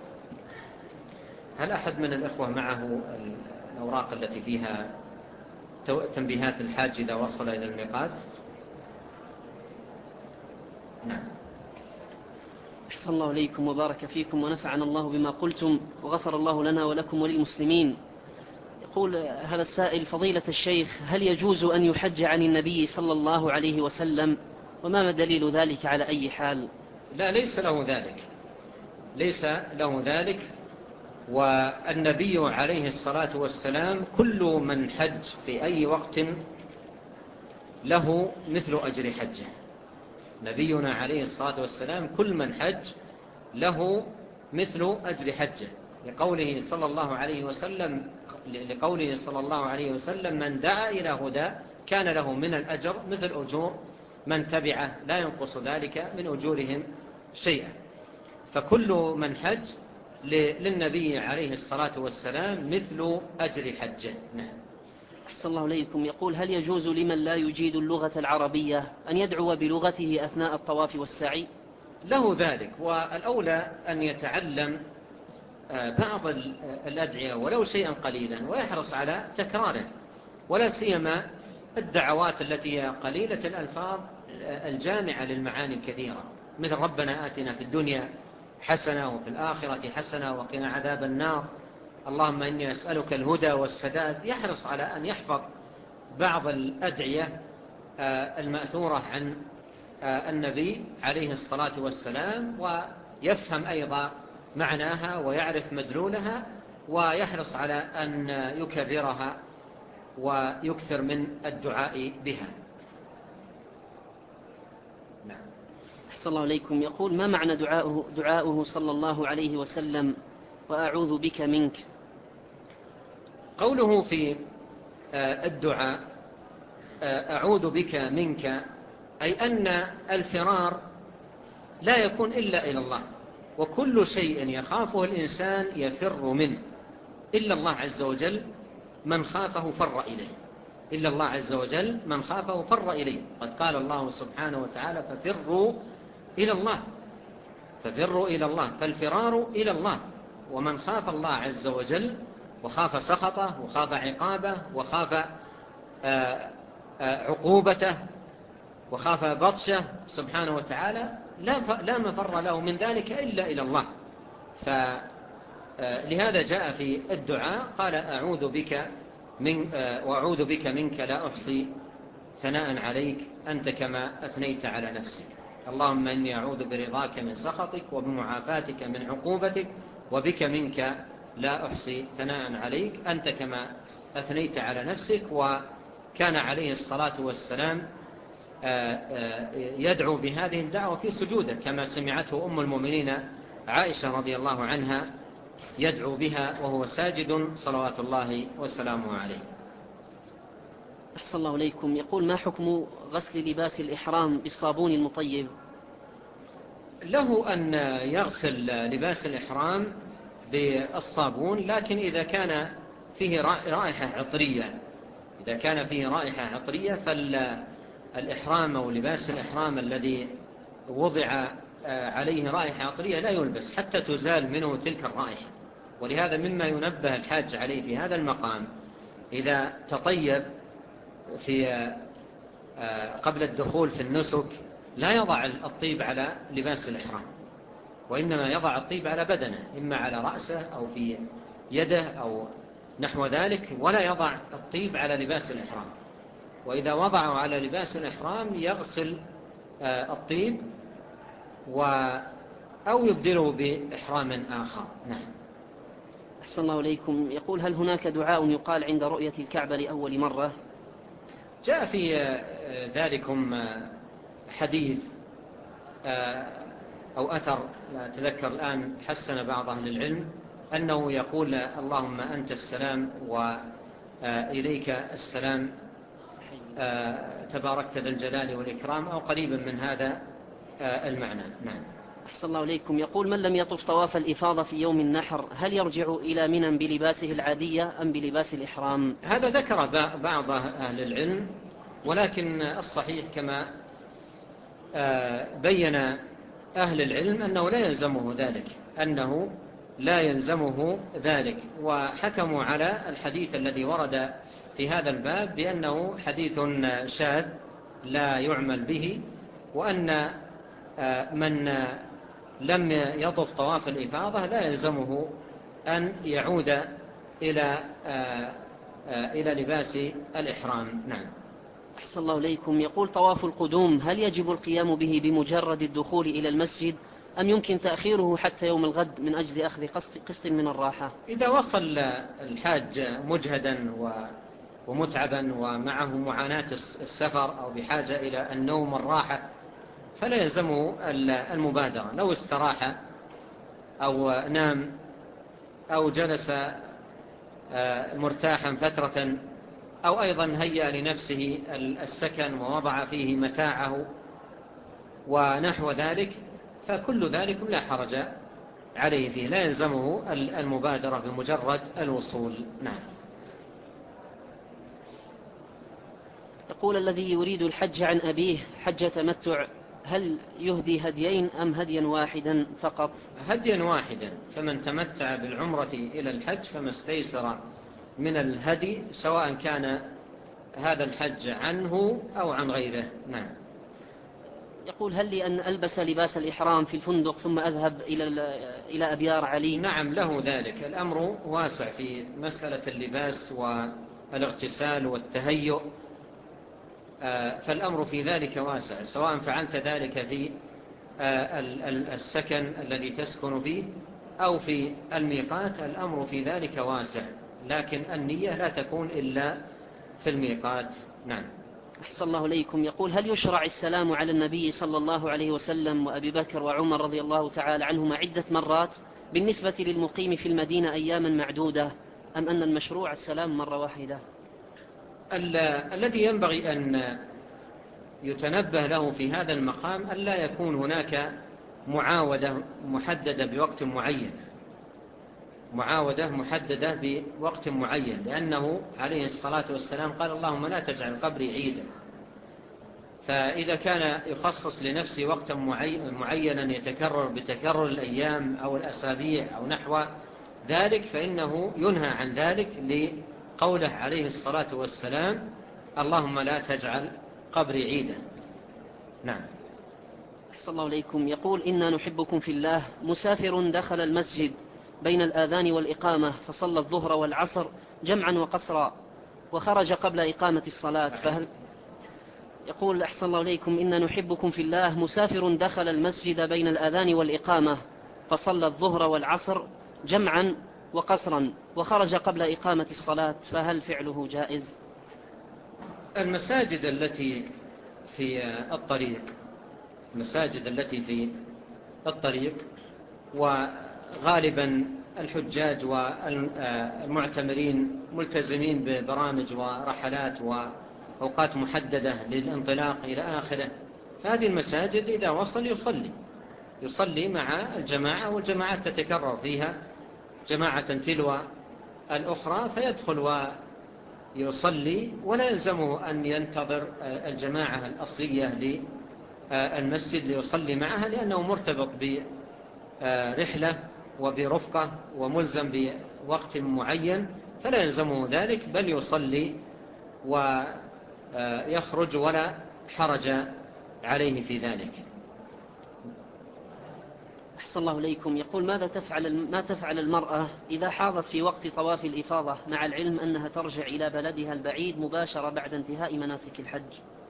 هل أحد من الإخوة معه الأوراق التي فيها تنبيهات الحاج إذا وصل إلى الميقات؟ نعم. أحسن الله إليكم وبارك فيكم ونفعنا الله بما قلتم وغفر الله لنا ولكم وللمسلمين. يقول هذا السائل: فضيلة الشيخ، هل يجوز أن يحج عن النبي صلى الله عليه وسلم؟ وما دليل ذلك على أي حال؟ لا، ليس له ذلك. والنبي عليه الصلاة والسلام كل من حج في أي وقت له مثل أجر حجه. نبينا عليه الصلاة والسلام كل من حج له مثل أجر حجه، لقوله صلى الله عليه وسلم: من دعا إلى هدى كان له من الأجر مثل أجور من تبعه لا ينقص ذلك من أجورهم شيئا. فكل من حج للنبي عليه الصلاة والسلام مثل أجر حجه. نعم. أحسن الله إليكم. يقول: هل يجوز لمن لا يجيد اللغة العربية أن يدعو بلغته أثناء الطواف والسعي؟ له ذلك، والأولى أن يتعلم بعض الأدعية ولو شيئا قليلا ويحرص على تكراره، ولا سيما الدعوات التي هي قليلة الألفاظ الجامعة للمعاني الكثيرة، مثل ربنا آتنا في الدنيا حسنة وفي الآخرة حسنة وقنا عذاب النار، اللهم إني أسألك الهدى والسداد. يحرص على أن يحفظ بعض الأدعية المأثورة عن النبي عليه الصلاة والسلام، ويفهم أيضا معناها ويعرف مدلولها، ويحرص على أن يكررها ويكثر من الدعاء بها. نعم. أحسن الله إليكم. يقول: ما معنى دعاؤه صلى الله عليه وسلم: وأعوذ بك منك؟ قوله في الدعاء أعوذ بك منك، أي أن الفرار لا يكون إلا إلى الله، وكل شيء يخافه الإنسان يفر منه إلا الله عز وجل، من خافه فر إليه. إلا الله عز وجل من خافه فر إليه. قد قال الله سبحانه وتعالى ففروا إلى الله، ففروا إلى الله، فالفرار إلى الله. ومن خاف الله عز وجل وخاف سخطه وخاف عقابه وخاف عقوبته وخاف بطشه سبحانه وتعالى لا مفر له من ذلك إلا إلى الله. فلهذا جاء في الدعاء قال وأعوذ بك منك لا أحصي ثناء عليك أنت كما أثنيت على نفسك. اللهم إني أعوذ برضاك من سخطك وبمعافاتك من عقوبتك وبك منك لا أحصي ثناء عليك أنت كما أثنيت على نفسك. وكان عليه الصلاة والسلام يدعو بهذه الدعوة في سجوده كما سمعته أم المؤمنين عائشة رضي الله عنها يدعو بها وهو ساجد صلوات الله وسلامه عليه. أحسن الله إليكم. يقول ما حكم غسل لباس الإحرام بالصابون المطيب؟ له أن يغسل لباس الإحرام بالصابون، لكن إذا كان فيه رائحة عطرية، إذا كان فيه رائحة عطرية فالإحرام أو لباس الإحرام الذي وضع عليه رائحة عطرية لا يلبس حتى تزال منه تلك الرائحة. ولهذا مما ينبه الحاج عليه في هذا المقام إذا تطيب قبل الدخول في النسك لا يضع الطيب على لباس الإحرام، وإنما يضع الطيب على بدنه، إما على رأسه أو في يده أو نحو ذلك، ولا يضع الطيب على لباس الإحرام. وإذا وضعه على لباس الإحرام يغسل الطيب أو يبدله بإحرام آخر. نعم. أحسن الله إليكم. يقول هل هناك دعاء يقال عند رؤية الكعبة لأول مرة؟ جاء في ذلكم حديث أو أثر لا أتذكر الآن حسن بعض أهل العلم أنه يقول اللهم أنت السلام وإليك السلام تباركت ذا الجلال والإكرام أو قريبا من هذا المعنى. نعم. أحسن الله إليكم. يقول من لم يطف طواف الإفاضة في يوم النحر هل يرجع إلى منى بلباسه العادية أم بلباس الإحرام؟ هذا ذكر بعض أهل العلم، ولكن الصحيح كما بين أهل العلم أنه لا يلزمه ذلك، وحكموا على الحديث الذي ورد في هذا الباب بأنه حديث شاذ لا يعمل به، وأن من لم يطف طواف الإفاضة لا يلزمه أن يعود إلى لباس الإحرام. نعم. أحسن الله إليكم. يقول طواف القدوم هل يجب القيام به بمجرد الدخول إلى المسجد أم يمكن تأخيره حتى يوم الغد من أجل أخذ قسط من الراحة؟ إذا وصل الحاج مجهدا ومتعبا ومعه معاناة السفر أو بحاجة إلى النوم والراحة فلا يلزمه المبادرة. لو استراح أو نام أو جلس مرتاحا فترة أو أيضا هيأ لنفسه السكن ووضع فيه متاعه ونحو ذلك فكل ذلك لا حرج عليه فيه، لا يلزمه المبادرة بمجرد الوصول. نعم. يقول الذي يريد الحج عن أبيه حج تمتع هل يهدي هديين أم هديا واحدا فقط؟ هديا واحدا، فمن تمتع بالعمرة إلى الحج فما استيسر من الهدي سواء كان هذا الحج عنه أو عن غيره. نعم. يقول هل لي أن ألبس لباس الإحرام في الفندق ثم أذهب إلى أبيار علي؟ نعم له ذلك. الأمر واسع في مسألة اللباس والاغتسال والتهيؤ، فالأمر في ذلك واسع، سواء فعلت ذلك في السكن الذي تسكن فيه أو في الميقات، الأمر في ذلك واسع، لكن النية لا تكون إلا في الميقات. نعم. أحسن الله إليكم. يقول هل يشرع السلام على النبي صلى الله عليه وسلم وأبي بكر وعمر رضي الله تعالى عنهما عدة مرات بالنسبة للمقيم في المدينة أياما معدودة أم أن المشروع السلام مرة واحدة؟ الذي ينبغي أن يتنبه له في هذا المقام أن لا يكون هناك معاودة محددة بوقت معين، معاودة محددة بوقت معين، لأنه عليه الصلاة والسلام قال اللهم لا تجعل قبري عيدا. فإذا كان يخصص لنفسه وقتا معينا يتكرر بتكرر الأيام أو الأسابيع أو نحو ذلك، فإنه ينهى عن ذلك لقوله عليه الصلاة والسلام اللهم لا تجعل قبري عيدا. نعم. أحسن الله إليكم. يقول إنا نحبكم في الله، مسافر دخل المسجد بين الآذان والإقامة فصلى الظهر والعصر جمعا وقصرا وخرج قبل إقامة الصلاة، فهل يقول أحسن الله إليكم إنا نحبكم في الله، مسافر دخل المسجد بين الآذان والإقامة فصلى الظهر والعصر جمعا وقصرا وخرج قبل إقامة الصلاة، فهل فعله جائز؟ المساجد التي في الطريق وغالبا الحجاج والمعتمرين ملتزمين ببرامج ورحلات وأوقات محددة للانطلاق إلى آخره، فهذه المساجد إذا وصل يصلي مع الجماعة، والجماعات تتكرر فيها جماعة تلو الأخرى، فيدخل ويصلي ولا يلزمه أن ينتظر الجماعة الأصلية للمسجد ليصلي معها، لأنه مرتبط برحلة وبرفقة وملزم بوقت معين، فلا يلزمه ذلك، بل يصلي ويخرج ولا حرج عليه في ذلك. أحسن الله إليكم. يقول ما تفعل المرأة إذا حاضت في وقت طواف الإفاضة مع العلم أنها ترجع إلى بلدها البعيد مباشرة بعد انتهاء مناسك الحج؟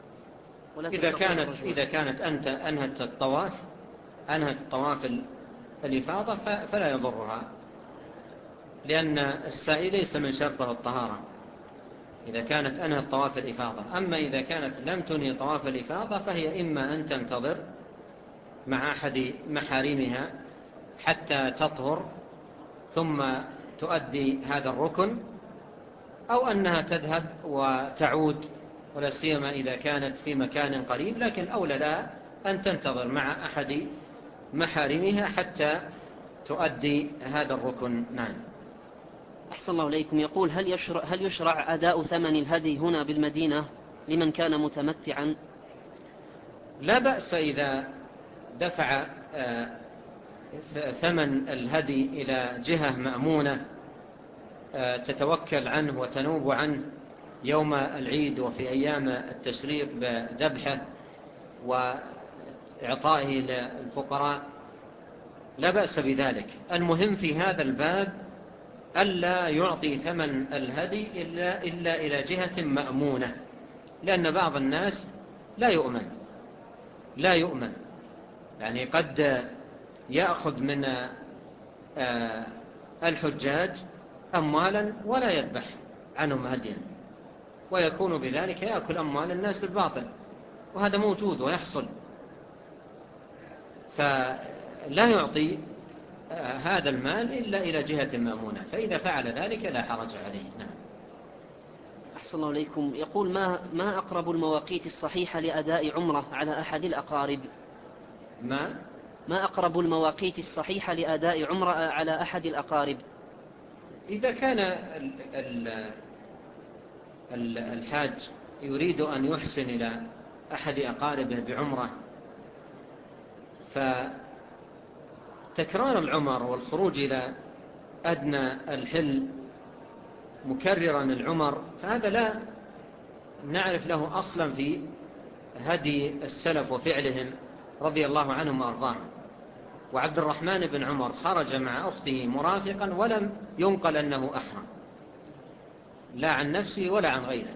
إذا كانت أنت أنهت الطواف الإفاضة فلا يضرها، لأن السعي ليس من شرطه الطهارة إذا كانت أنهت طواف الإفاضة. أما إذا كانت لم تنهي طواف الإفاضة فهي إما أن تنتظر مع أحد محارمها حتى تطهر ثم تؤدي هذا الركن، أو أنها تذهب وتعود، ولا سيما إذا كانت في مكان قريب، لكن أولى لها أن تنتظر مع أحد محارمها حتى تؤدي هذا الركن. نعم. أحسن الله إليكم. يقول هل يشرع أداء ثمن الهدي هنا بالمدينة لمن كان متمتعا؟ لا بأس إذا دفع ثمن الهدي إلى جهة مأمونة تتوكل عنه وتنوب عنه يوم العيد وفي أيام التشريق بذبحه وإعطائه للفقراء، لا بأس بذلك. المهم في هذا الباب ألا يعطي ثمن الهدي إلا إلى جهة مأمونة، لأن بعض الناس لا يؤمن، يعني قد يأخذ من الحجاج أموالا ولا يذبح عنهم هديا، ويكون بذلك يأكل أموال الناس بالباطل، وهذا موجود ويحصل، فلا يعطي هذا المال إلا إلى جهة مأمونة، فإذا فعل ذلك لا حرج عليه. نعم. أحسن الله إليكم. يقول ما أقرب المواقيت الصحيحة لأداء عمرة على أحد الأقارب؟ ما أقرب المواقيت الصحيحة لأداء عمرة على أحد الأقارب؟ إذا كان الحاج يريد أن يحسن إلى أحد أقاربه بعمرة، فتكرار العمر والخروج إلى أدنى الحل مكررا العمر، فهذا لا نعرف له أصلا في هدي السلف وفعلهم رضي الله عنهم وأرضاهم. وعبد الرحمن بن عمر خرج مع أخته مرافقا ولم ينقل أنه أحرم، لا عن نفسه ولا عن غيره.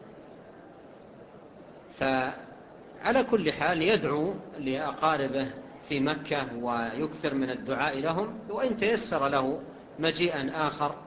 فعلى كل حال يدعو لأقاربه في مكة ويكثر من الدعاء لهم، وإن تيسر له مجيئا آخر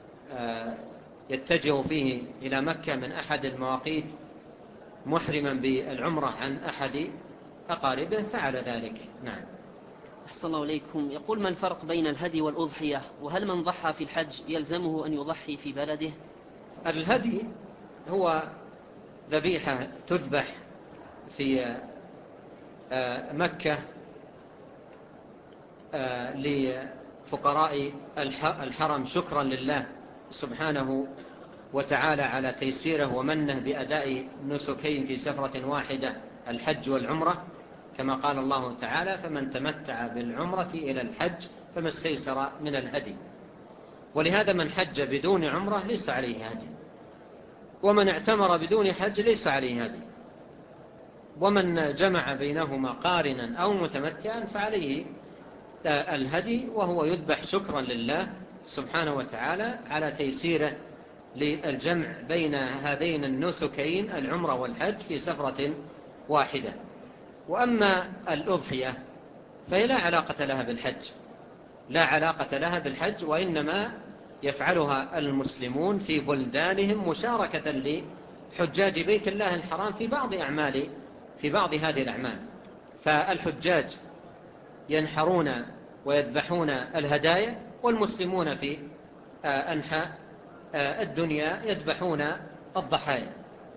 يتجه فيه إلى مكة من أحد المواقيت محرما بالعمرة عن أحد أقاربه فعل ذلك. نعم. أحسن الله إليكم. يقول ما الفرق بين الهدي والأضحية؟ وهل من ضحى في الحج يلزمه أن يضحي في بلده؟ الهدي هو ذبيحة تذبح في مكة فقراء الحرم شكرا لله سبحانه وتعالى على تيسيره ومنه بأداء نسكين في سفرة واحدة، الحج والعمرة، كما قال الله تعالى: فمن تمتع بالعمرة إلى الحج فما استيسر من الهدي. ولهذا من حج بدون عمرة ليس عليه هدي، ومن اعتمر بدون حج ليس عليه هدي، ومن جمع بينهما قارنا أو متمتعا فعليه الهدي، وهو يذبح شكرا لله سبحانه وتعالى على تيسيره للجمع بين هذين النسكين العمرة والحج في سفرة واحدة. وأما الأضحية فهي لا علاقة لها بالحج، لا علاقة لها بالحج، وإنما يفعلها المسلمون في بلدانهم مشاركة لحجاج بيت الله الحرام في بعض هذه الأعمال. فالحجاج ينحرون ويذبحون الهدايا، والمسلمون في أنحاء الدنيا يذبحون الضحايا.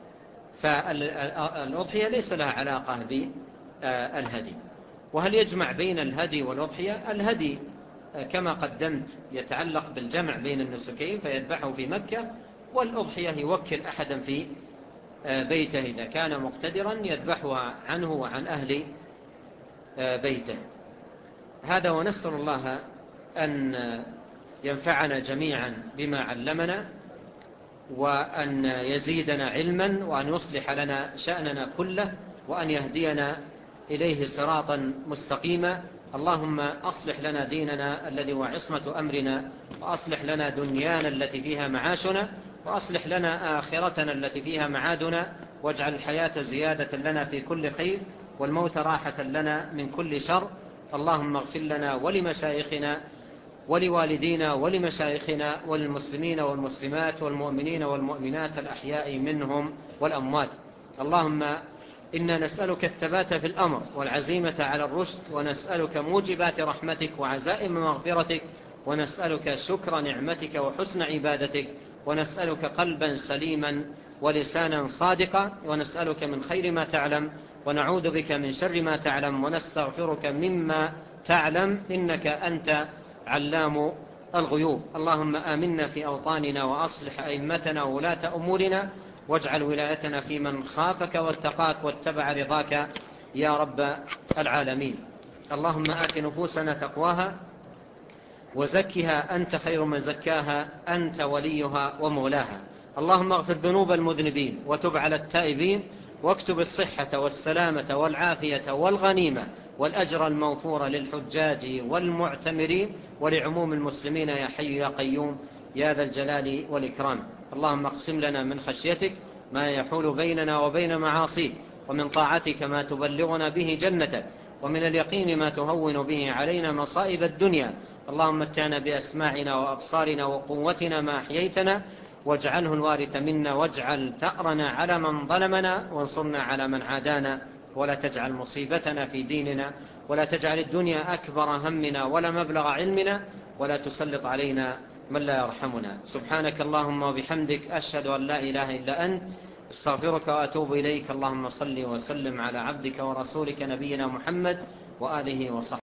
فالأضحية ليس لها علاقة بالهدي. وهل يجمع بين الهدي والأضحية؟ الهدي كما قدمت يتعلق بالجمع بين النسكين فيذبحه في مكة، والأضحية يوكل أحدا في بيته إذا كان مقتدرا يذبحها عنه وعن أهل بيته. هذا، ونسأل الله أن ينفعنا جميعا بما علمنا، وأن يزيدنا علما، وأن يصلح لنا شأننا كله، وأن يهدينا إليه صراطا مستقيما. اللهم أصلح لنا ديننا الذي هو عصمة أمرنا، وأصلح لنا دنيانا التي فيها معاشنا، وأصلح لنا آخرتنا التي فيها معادنا، واجعل الحياة زيادة لنا في كل خير، والموت راحة لنا من كل شر. اللهم اغفر لنا ولمشايخنا ولوالدينا ولمشايخنا وللمسلمين والمسلمات والمؤمنين والمؤمنات الأحياء منهم والأموات. اللهم إنا نسألك الثبات في الأمر والعزيمة على الرشد، ونسألك موجبات رحمتك وعزائم مغفرتك، ونسألك شكر نعمتك وحسن عبادتك، ونسألك قلبا سليما ولسانا صادقا، ونسألك من خير ما تعلم، ونعوذ بك من شر ما تعلم، ونستغفرك مما تعلم، إنك أنت علام الغيوب. اللهم آمنا في أوطاننا، وأصلح أئمتنا وولاة أمورنا، واجعل ولايتنا في من خافك واتقاك واتبع رضاك يا رب العالمين. اللهم آت نفوسنا تقواها وزكها أنت خير من زكاها، أنت وليها ومولاها. اللهم اغفر ذنوب المذنبين، وتب على التائبين، واكتب الصحة والسلامة والعافية والغنيمة والأجر الموفور للحجاج والمعتمرين ولعموم المسلمين يا حي يا قيوم يا ذا الجلال والإكرام. اللهم اقسم لنا من خشيتك ما يحول بيننا وبين معاصيك، ومن طاعتك ما تبلغنا به جنتك، ومن اليقين ما تهون به علينا مصائب الدنيا. اللهم متعنا بأسماعنا وأبصارنا وقوتنا ما أحييتنا، واجعله الوارث منا، واجعل ثأرنا على من ظلمنا، وانصرنا على من عادانا، ولا تجعل مصيبتنا في ديننا، ولا تجعل الدنيا أكبر همنا ولا مبلغ علمنا، ولا تسلط علينا من لا يرحمنا. سبحانك اللهم وبحمدك، أشهد أن لا إله إلا أنت، استغفرك وأتوب إليك. اللهم صل وسلم على عبدك ورسولك نبينا محمد وآله وصحبه.